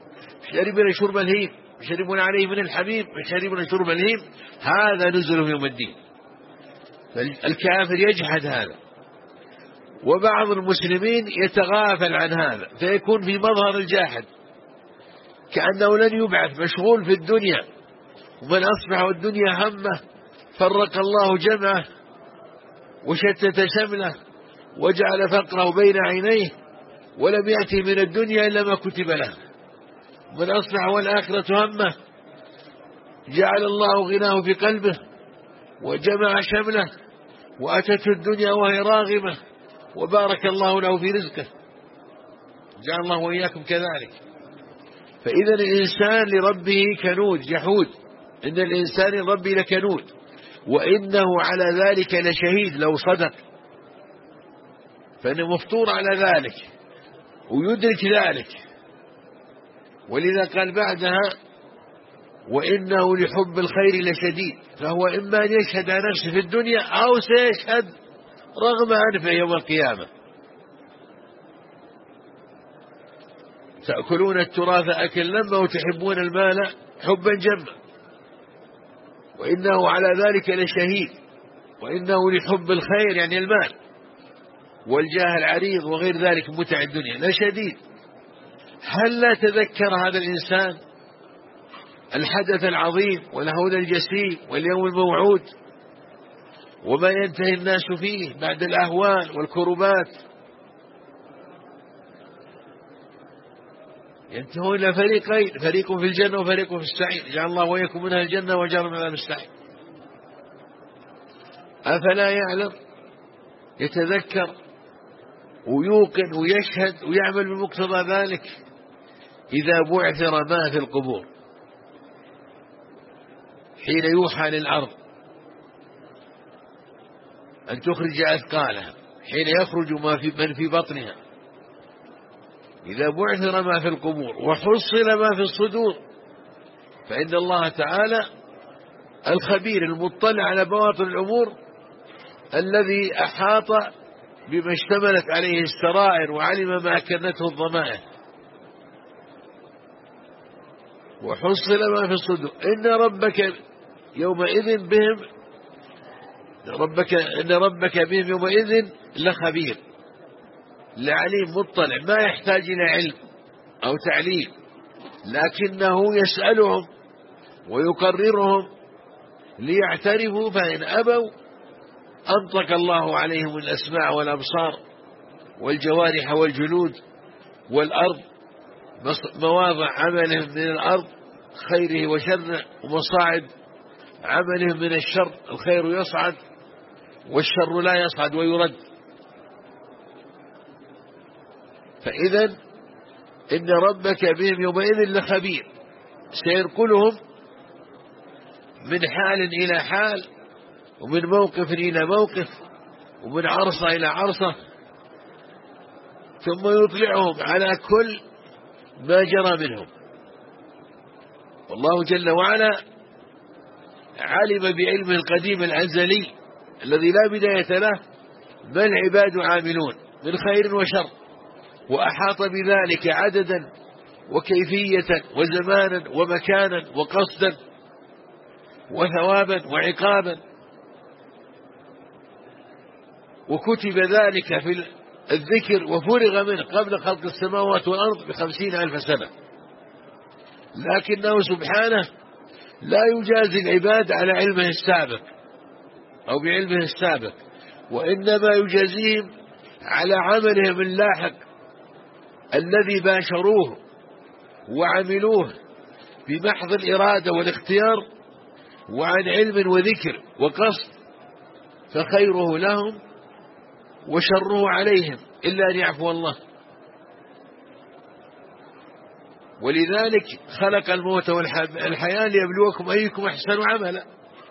يشربون عليه من الحميم يشربون شرب الهيم، هذا نزلهم يوم الدين. فالكافر يجحد هذا، وبعض المسلمين يتغافل عن هذا فيكون في مظهر الجاحد كأنه لن يبعث، مشغول في الدنيا. ومن أصبح الدنيا همه فرق الله جمعه وشتت شمله وجعل فقره بين عينيه ولم يأتي من الدنيا إلا ما كتب له. ومن أصبح والآخرة همه جعل الله غناه في قلبه وجمع شمله وأتته الدنيا وهي راغمة وبارك الله له في رزقه. جعل الله وإياكم كذلك. فإذا الإنسان لربه كنود جحود، إن الإنسان لربه لكنود، وإنه على ذلك لشهيد لو صدق، فإنه مفطور على ذلك ويدرك ذلك. ولذا قال بعدها وإنه لحب الخير لشديد، فهو إما أن يشهد على نفسه في الدنيا أو سيشهد رغم أنفه يوم القيامة. تأكلون التراث أكل لما وتحبون المال حبا جما، وإنه على ذلك لشهيد، وإنه لحب الخير يعني المال والجاه العريض وغير ذلك متع الدنيا لشديد. هل لا تذكر هذا الإنسان الحدث العظيم والهول الجسيم واليوم الموعود وما ينتهي الناس فيه بعد الأهوال والكربات؟ ينتهون إلى فريقين، فريق في الجنة وفريق في السعير، جعل الله وإياكم منها الجنة وجعل منها السعير. أفلا يعلم؟ يتذكر ويوقن ويشهد ويعمل بمقتضى ذلك. إذا بعثر ما في القبور حين يوحى للأرض أن تخرج أثقالها، حين يخرج من في بطنها، إذا بعثر ما في القبور وحصل ما في الصدور، فإن الله تعالى الخبير المطلع على بواطن الأمور الذي أحاط بما اشتملت عليه السرائر وعلم ما كنته الضمائر. وحصل ما في الصدور إن ربك يومئذ بهم إن ربك بهم يومئذ لخبير لعليم مطلع، ما يحتاج إلى علم أو تعليم، لكنه يسألهم ويقررهم ليعترفوا، فإن أبوا أنطق الله عليهم الأسماع والأبصار والجوارح والجلود والأرض، مواضع عملهم من الأرض خيره وشره، ومصاعد عملهم من الشر، الخير يصعد والشر لا يصعد ويرد. فإذا إن ربك بهم يومئذ لخبير، سينقلهم من حال إلى حال، ومن موقف إلى موقف، ومن عرصة إلى عرصة، ثم يطلعهم على كل ما جرى منهم. والله جل وعلا علم بعلمه القديم الأزلي الذي لا بداية له ما العباد عاملون من خير وشر، وأحاط بذلك عددا وكيفية وزمانا ومكانا وقصدا وثوابا وعقابا، وكتب ذلك في الذكر وفرغ منه قبل خلق السماوات والأرض ب50,000 سنة. لكنه سبحانه لا يجازي العباد على علمه السابق أو بعلمه السابق، وإنما يجازيهم على عملهم اللاحق الذي باشروه وعملوه بمحض الإرادة والاختيار وعن علم وذكر وقصد، فخيره لهم وشره عليهم إلا أن يعفو الله. ولذلك خلق الموت والحياة ليبلوكم أيكم أحسن عملا.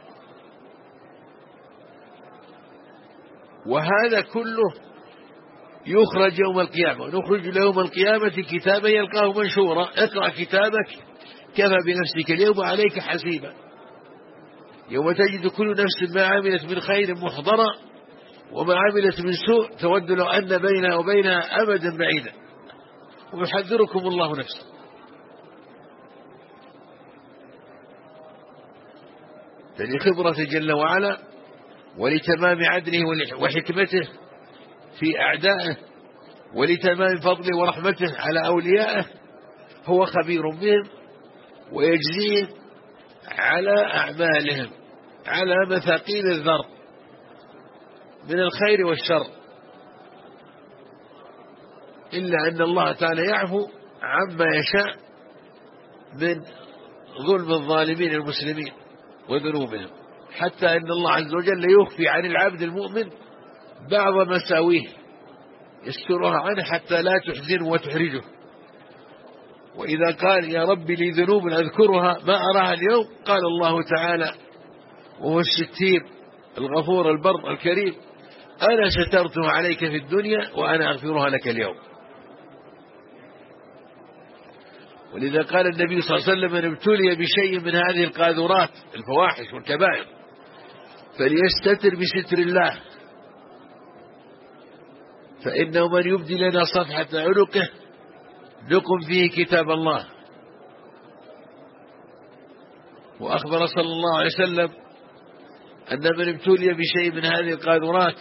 وهذا كله يخرج يوم القيامة، ونخرج ليوم القيامة كتابا يلقاه منشورا، اقرأ كتابك كفى بنفسك اليوم عليك حسيبا، يوم تجد كل نفس ما عملت من خير محضرا وما عملت من سوء تود لو أن بينها وبينها أمدا بعيدا، ويحذركم الله نفسه. لخبرة جل وعلا ولتمام عدله وحكمته في أعدائه، ولتمام فضله ورحمته على أوليائه، هو خبير بهم ويجزيهم على أعمالهم على مثاقيل الذر من الخير والشر، إلا أن الله تعالى يعفو عما يشاء من ظلم الظالمين المسلمين وذنوبهم، حتى أن الله عز وجل يخفي عن العبد المؤمن بعض مساويه يسترها عنه حتى لا تحزنه وتحرجه. وإذا قال يا رب لي ذنوب أذكرها ما أراها اليوم، قال الله تعالى وهو الستير الغفور البر الكريم أنا سترتها عليك في الدنيا وأنا أغفرها لك اليوم. ولذا قال النبي صلى الله عليه وسلم من ابتلي بشيء من هذه القاذورات الفواحش والكبائر فليستتر بستر الله، فإنه من يبدي لنا صفحة عنقه نقم فيه كتاب الله. وأخبر صلى الله عليه وسلم أن من ابتلي بشيء من هذه القاذورات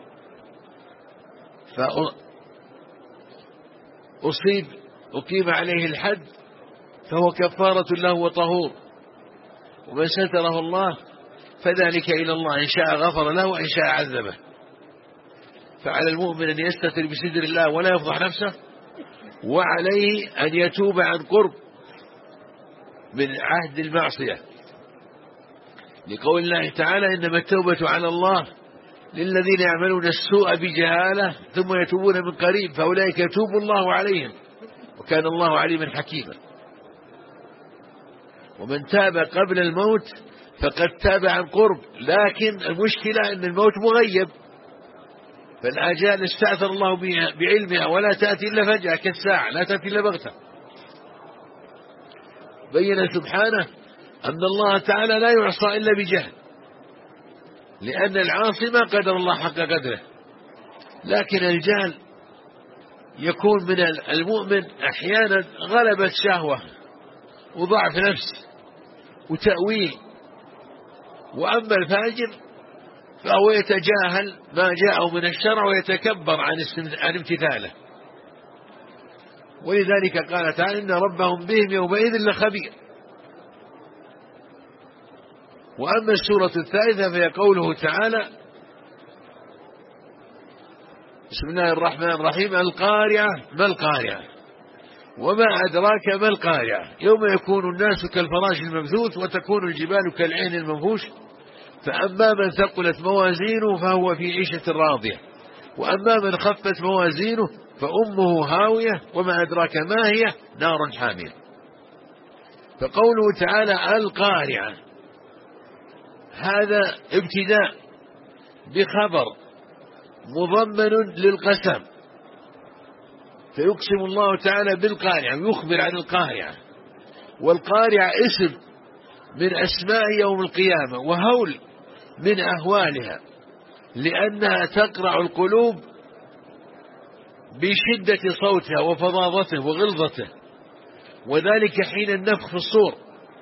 فأصيب أقيم عليه الحد فهو كفارة له وطهور، ومن ستره الله فذلك إلى الله إن شاء غفر له وإن شاء عذبه. فعلى المؤمن أن يستتر بستر الله ولا يفضح نفسه، وعليه أن يتوب عن قرب من عهد المعصية، لقول الله تعالى إنما التوبة على الله للذين يعملون السوء بجهالة ثم يتوبون من قريب فأولئك يتوب الله عليهم وكان الله عليما حكيما. ومن تاب قبل الموت فقد تاب عن قرب، لكن المشكلة أن الموت مغيب، فالآجال استأثر الله بعلمها ولا تأتي إلا فجأة كالساعة، لا تأتي إلا بغتة. بين سبحانه أن الله تعالى لا يعصى إلا بجهل، لأن العاصي ما قدر الله حق قدره، لكن الجهل يكون من المؤمن أحيانا غلبة شهوة وضعف نفس وتأويل، وأما الفاجر فهو يتجاهل ما جاءه من الشرع ويتكبر عن امتثاله. ولذلك قال تعالى إن ربهم بهم يومئذ لخبير. وأما السورة الثالثة فهي قوله تعالى بسم الله الرحمن الرحيم القارعة ما القارعة وما أدراك ما القارعة يوم يكون الناس كالفراش المبثوث وتكون الجبال كالعهن المنفوش فأما من ثقلت موازينه فهو في عيشة راضية وأما من خفت موازينه فأمه هاوية وما أدراك ما هي نار حامية. فقوله تعالى القارعة هذا ابتداء بخبر مضمن للقسم، فيقسم الله تعالى بالقارعة ويخبر عن القارعة. والقارعة اسم من أسماء يوم القيامة وهول من أهوالها، لأنها تقرع القلوب بشدة صوتها وفظاظته وغلظته، وذلك حين النفخ في الصور.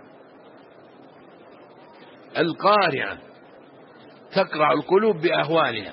القارعة تقرع القلوب بأهوالها.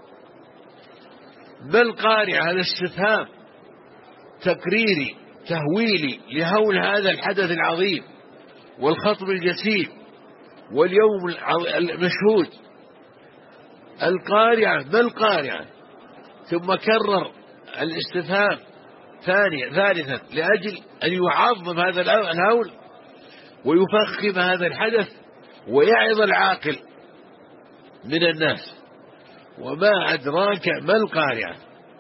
ما القارعة؟ هذا استفهام تقريري تهويلي لهول هذا الحدث العظيم والخطب الجسيم واليوم المشهود. القارعة ما القارعة؟ ثم كرر الاستفهام ثالثا لأجل أن يعظم هذا الهول ويفخم هذا الحدث ويعظ العاقل من الناس. وما أدراك ما القارعة.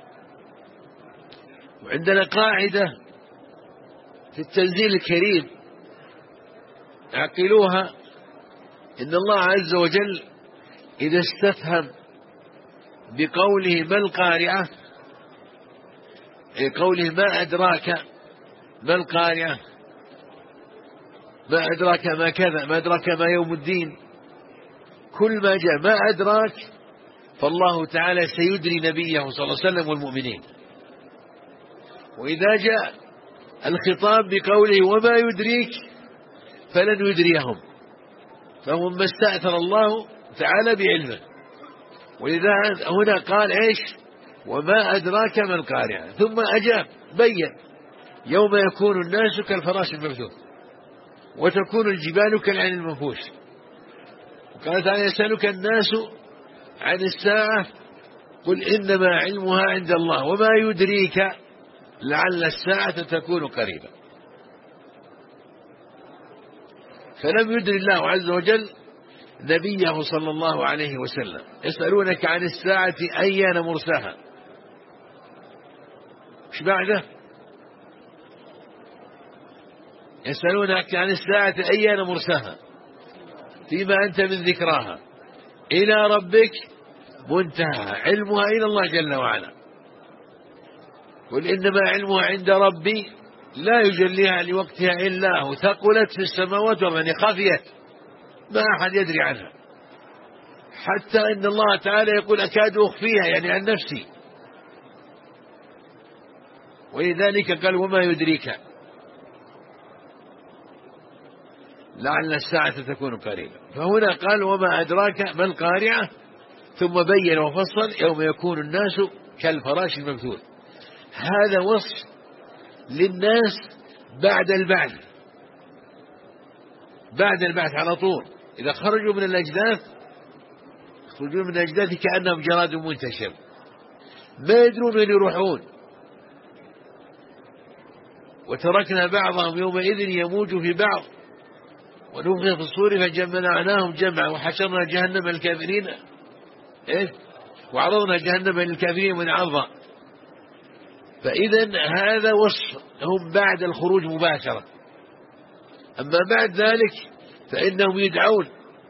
وعندنا قاعدة في التنزيل الكريم اعقلوها، إن الله عز وجل إذا استفهم بقوله ما القارعة، قوله ما أدراك ما القارعة، ما أدراك ما كذا، ما أدراك ما يوم الدين، كل ما جاء ما أدراك فالله تعالى سيدري نبيه صلى الله عليه وسلم والمؤمنين. وإذا جاء الخطاب بقوله وما يدريك فلن يدريهم، فهم ما استأثر الله تعالى بعلمه. ولذا هنا قال إيش؟ وما أدراك ما القارعة، ثم أجاب بين يوم يكون الناس كالفراش المبثوث وتكون الجبال كالعهن المنفوش. وقال تعالى يسألك الناس عن الساعة قل إنما علمها عند الله وما يدريك لعل الساعة تكون قريبا. فلم يدري الله عز وجل نبيه صلى الله عليه وسلم. يسألونك عن الساعة أيان مرساها، ايش بعده؟ يسألونك عن الساعة أيان مرساها فيما أنت من ذكراها إلى ربك منتهى علمها إلى الله جل وعلا. قل إنما علمها عند ربي لا يجليها لوقتها إلا هو ثقلت في السماوات ومن خفيت ما أحد يدري عنها، حتى إن الله تعالى يقول أكاد أخفيها يعني عن نفسي. ولذلك قال وما يدريك لعل الساعة تكون قريبا. فهنا قال وما أدراك ما القارعة، ثم بين وفصل يوم يكون الناس كالفراش المبثوث. هذا وصف للناس بعد البعث، بعد البعث على طول. إذا خرجوا من الأجداث يخرجون من الأجداث كأنهم جراد منتشر ما يدرون وين يروحون. وتركنا بعضهم يومئذ يموج في بعض ونفخ في الصور فجمعناهم جمعا وحشرنا جهنم الكافرين وعرضنا جهنم للكافرين من عرضا. فإذا هذا وصف هم بعد الخروج مباشرة. أما بعد ذلك فإنهم يدعون.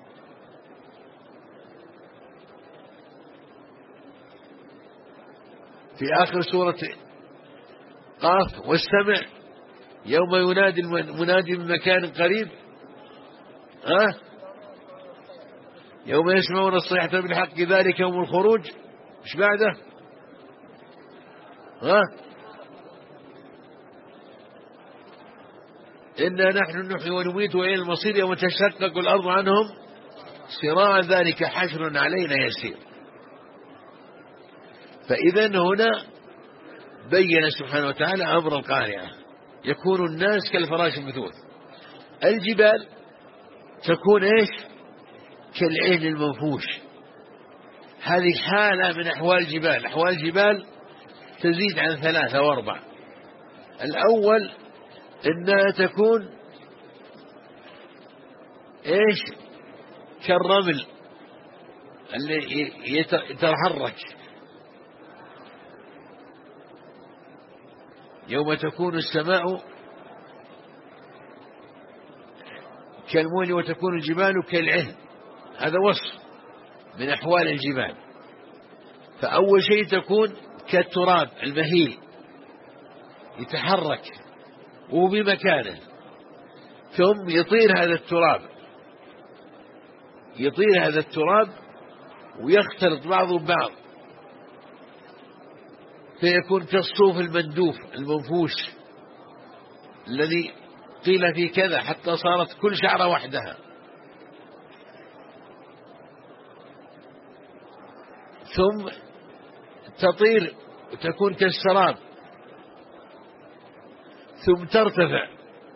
في آخر سورة قاف واستمع يوم ينادي المنادي من مكان قريب يوم يسمعون الصيحة بالحق ذلك يوم الخروج. ايش بعده؟ إنا نحن نحيي ونميت وإلى المصير يوم تشقق الأرض عنهم صراعا ذلك حشر علينا يسير. فإذا هنا بين سبحانه وتعالى أمر القارعة يكون الناس كالفراش المبثوث. الجبال تكون إيش؟ كالعهن المنفوش. هذه حالة من أحوال الجبال. أحوال الجبال تزيد عن 3 و4. الأول إنها تكون إيش؟ كالرمل اللي يتحرك. يوم تكون السماء كالمهل وتكون الجبال كالعهن. هذا وصف من أحوال الجبال. فأول شيء تكون كالتراب المهيل يتحرك وهو بمكانه، ثم يطير هذا التراب ويختلط بعضه ببعض فيكون كالصوف المندوف المنفوش الذي قيل فيه كذا حتى صارت كل شعرة وحدها. ثم تطير وتكون كالسراب، ثم ترتفع.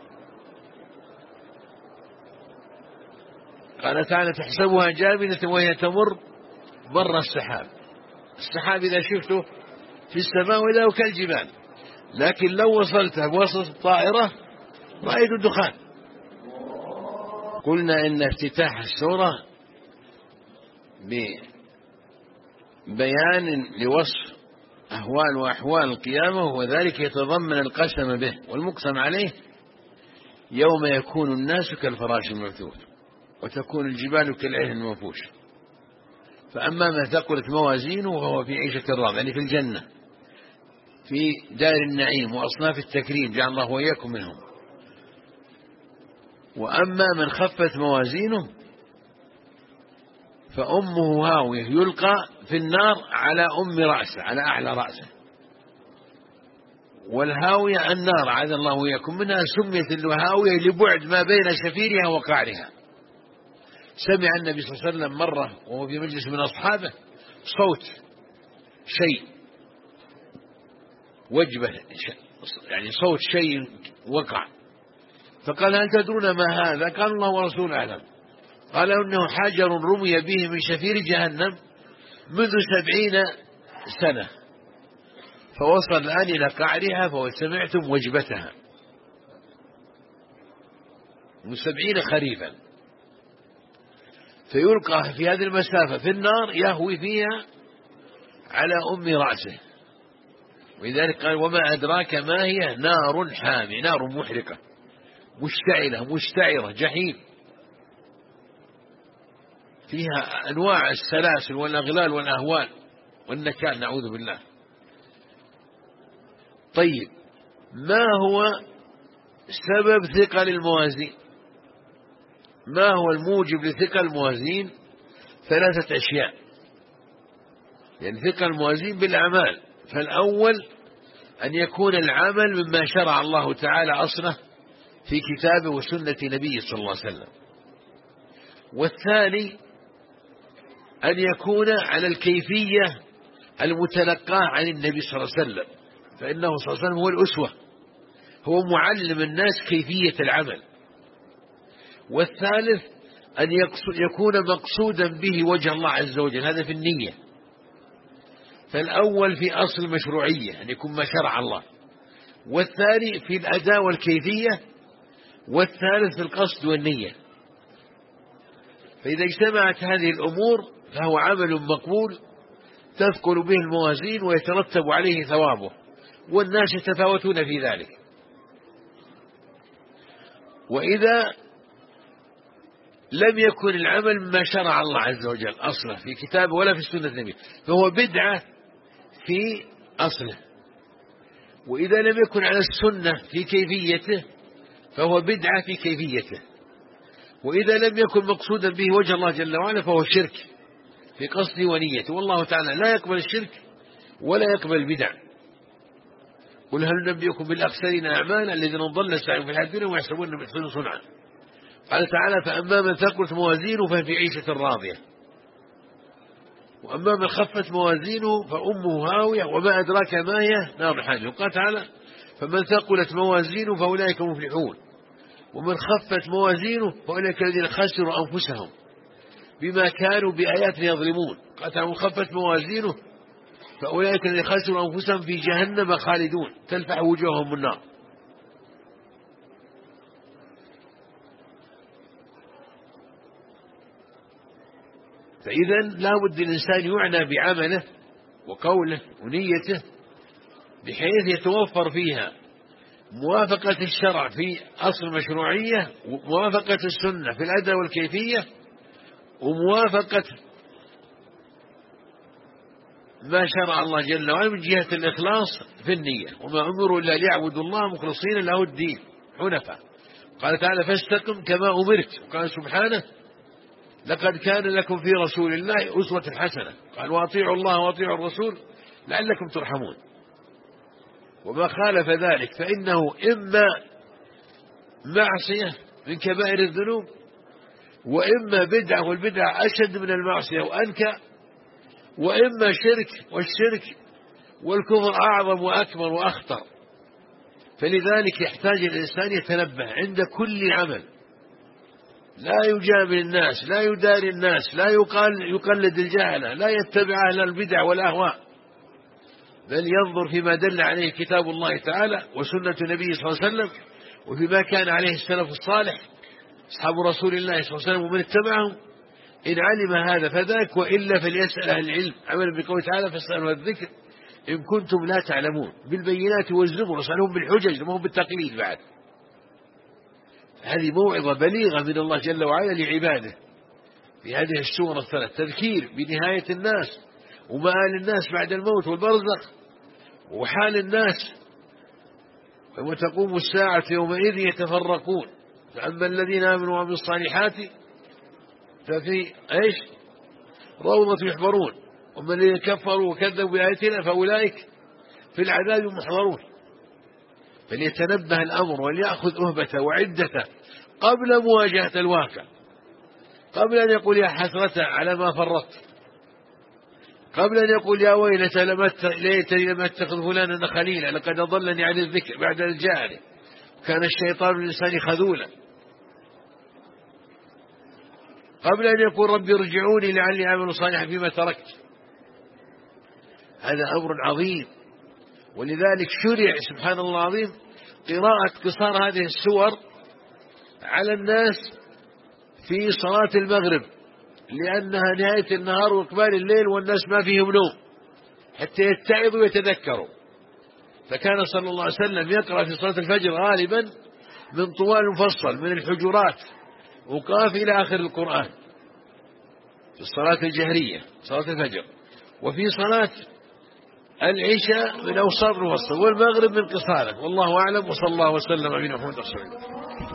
قال تعالى تحسبها جامدة وهي تمر مر السحاب. السحاب إذا شفته في السماء وإذا هو كالجبال، لكن لو وصلتها بوسط الطائرة رأيت الدخان. قلنا إن افتتاح السورة ببيان لوصف أهوال وأحوال القيامة، وذلك يتضمن القسم به والمقسم عليه يوم يكون الناس كالفراش المبثوث وتكون الجبال كالعهن المنفوش. فأما ما ثقلت موازينه فهو في عيشة راضية، يعني في الجنة في دار النعيم وأصناف التكريم، جعل الله وإياكم منهم. وأما من خفت موازينه فأمه هاوية، يلقى في النار على أم رأسه، على أعلى رأسه. والهاوية النار عاذ الله وإياكم منها، سميت الهاوية لبعد ما بين شفيرها وقعرها. سمع النبي صلى الله عليه وسلم مرة وهو في مجلس من أصحابه صوت شيء وجبه، يعني صوت شيء وقع، فقال هل تدرون ما هذا؟ قال الله ورسوله أعلم. قال إنه حجر رمي به من شفير جهنم منذ 70 سنة فوصل الآن إلى قعرها فسمعتم وجبتها من 70 خريفا، فيلقى في هذه المسافة في النار يهوي فيها على أم رأسه. ولذلك قال وما أدراك ما هي؟ نار حامية، نار محرقة مشتعلة مشتعرة جحيم، فيها أنواع السلاسل والأغلال والأهوال والنكال، نعوذ بالله. طيب، ما هو سبب ثقل الموازين؟ ما هو الموجب لثقل الموازين؟ 3 أشياء. يعني ثقل الموازين بالأعمال، فالأول أن يكون العمل مما شرع الله تعالى أصله في كتابه وسنة نبيه صلى الله عليه وسلم. والثاني أن يكون على الكيفية المتلقاة عن النبي صلى الله عليه وسلم، فإنه صلى الله عليه وسلم هو الأسوة، هو معلم الناس كيفية العمل. والثالث أن يكون مقصودا به وجه الله عز وجل، هذا في النية. فالأول في أصل المشروعية أن يكون ما شرع الله، والثاني في الأداء والكيفية، والثالث في القصد والنية. فإذا اجتمعت هذه الأمور فهو عمل مقبول تثقل به الموازين ويترتب عليه ثوابه، والناس يتفاوتون في ذلك. وإذا لم يكن العمل مما شرع الله عز وجل أصله في كتابه ولا في سنة النبي فهو بدعة في أصله. وإذا لم يكن على السنة في كيفيته فهو بدعة في كيفيته. وإذا لم يكن مقصودا به وجه الله جل وعلا فهو شرك في قصده ونيته. والله تعالى لا يقبل الشرك ولا يقبل البدع. قل هل ننبئكم بالأخسرين أعمالا الذين ضل سعيهم في الحياة الدنيا ويحسبون أنهم يحسنون صنعا. قال تعالى فأما من ثقلت موازينه فهو في عيشة راضية، وأما من خفت موازينه فأمه هاوية وما أدراك ما هي؟ نار حامية. وقال تعالى فمن ثقلت موازينه فأولئك مفلحون، ومن خفت موازينه فأولئك الذين خسروا أنفسهم بما كانوا بآياتنا يظلمون. قال تعالى من خفت موازينه فأولئك الذين خسروا أنفسهم في جهنم خالدون تلفح وجوههم النار. فإذا لا بد الإنسان يعنى بعمله وقوله ونيته بحيث يتوفر فيها موافقة الشرع في أصل المشروعية، وموافقة السنة في الأداء والكيفية، وموافقة ما شرع الله جل وعلا من جهة الإخلاص في النية. وما أمروا إلا ليعبدوا الله مخلصين له الدين حنفاء. قال تعالى فاستقم كما أمرت. وقال سبحانه لقد كان لكم في رسول الله أسوة حسنة. قال وأطيعوا الله وأطيعوا الرسول لعلكم ترحمون. وما خالف ذلك فإنه إما معصية من كبائر الذنوب، وإما بدعة، والبدعة أشد من المعصية وأنكى، وإما شرك، والشرك والكفر أعظم وأكبر وأخطر. فلذلك يحتاج الإنسان يتنبه عند كل عمل، لا يجامل الناس، لا يداري الناس، لا يقلد الجهلة، لا يتبع أهل البدع والأهواء، بل ينظر فيما دل عليه كتاب الله تعالى وسنة النبي صلى الله عليه وسلم، وفيما كان عليه السلف الصالح أصحاب رسول الله صلى الله عليه وسلم ومن اتبعهم. إن علم هذا فذاك، وإلا فليسأل أهل العلم، عملا بقوله تعالى فاسألوا الذكر إن كنتم لا تعلمون، بالبينات والزبر، اسألهم بالحجج ما هم بالتقليد بعد. هذه موعظة بليغة من الله جل وعلا لعباده في هذه السورة الثلاث، تذكير بنهاية الناس ومآل الناس بعد الموت والبرزخ وحال الناس. وتقوم الساعة يومئذ يتفرقون، فأما الذين آمنوا وعملوا الصالحات ففي إيش روضة يحبرون، وأما الذين كفروا وكذبوا بآياتنا فأولئك في العذاب محضرون. فليتنبه الأمر وليأخذ أهبته وعدته قبل مواجهة الواقع، قبل أن يقول يا حسرة على ما فرطت، قبل أن يقول يا ويلتى ليتني لم أتخذ فلانا خليلا لقد أضلني عن الذكر بعد إذ جاءني كان الشيطان للإنسان خذولا، قبل أن يقول ربي ارجعوني لعلي أعمل صالحا فيما تركت. هذا أمر عظيم. ولذلك شرع سبحان الله العظيم قراءة قصار هذه السور على الناس في صلاة المغرب، لأنها نهاية النهار وإقبال الليل والناس ما فيهم نوم، حتى يتعظوا ويتذكروا. فكان صلى الله عليه وسلم يقرأ في صلاة الفجر غالبا من طوال مفصل من الحجرات وقاف إلى آخر القرآن في الصلاة الجهرية صلاة الفجر، وفي صلاة العشاء من أوسط المفصل، والمغرب من قصاره. والله أعلم، وصلى الله وسلم على نبينا محمد رسول الله.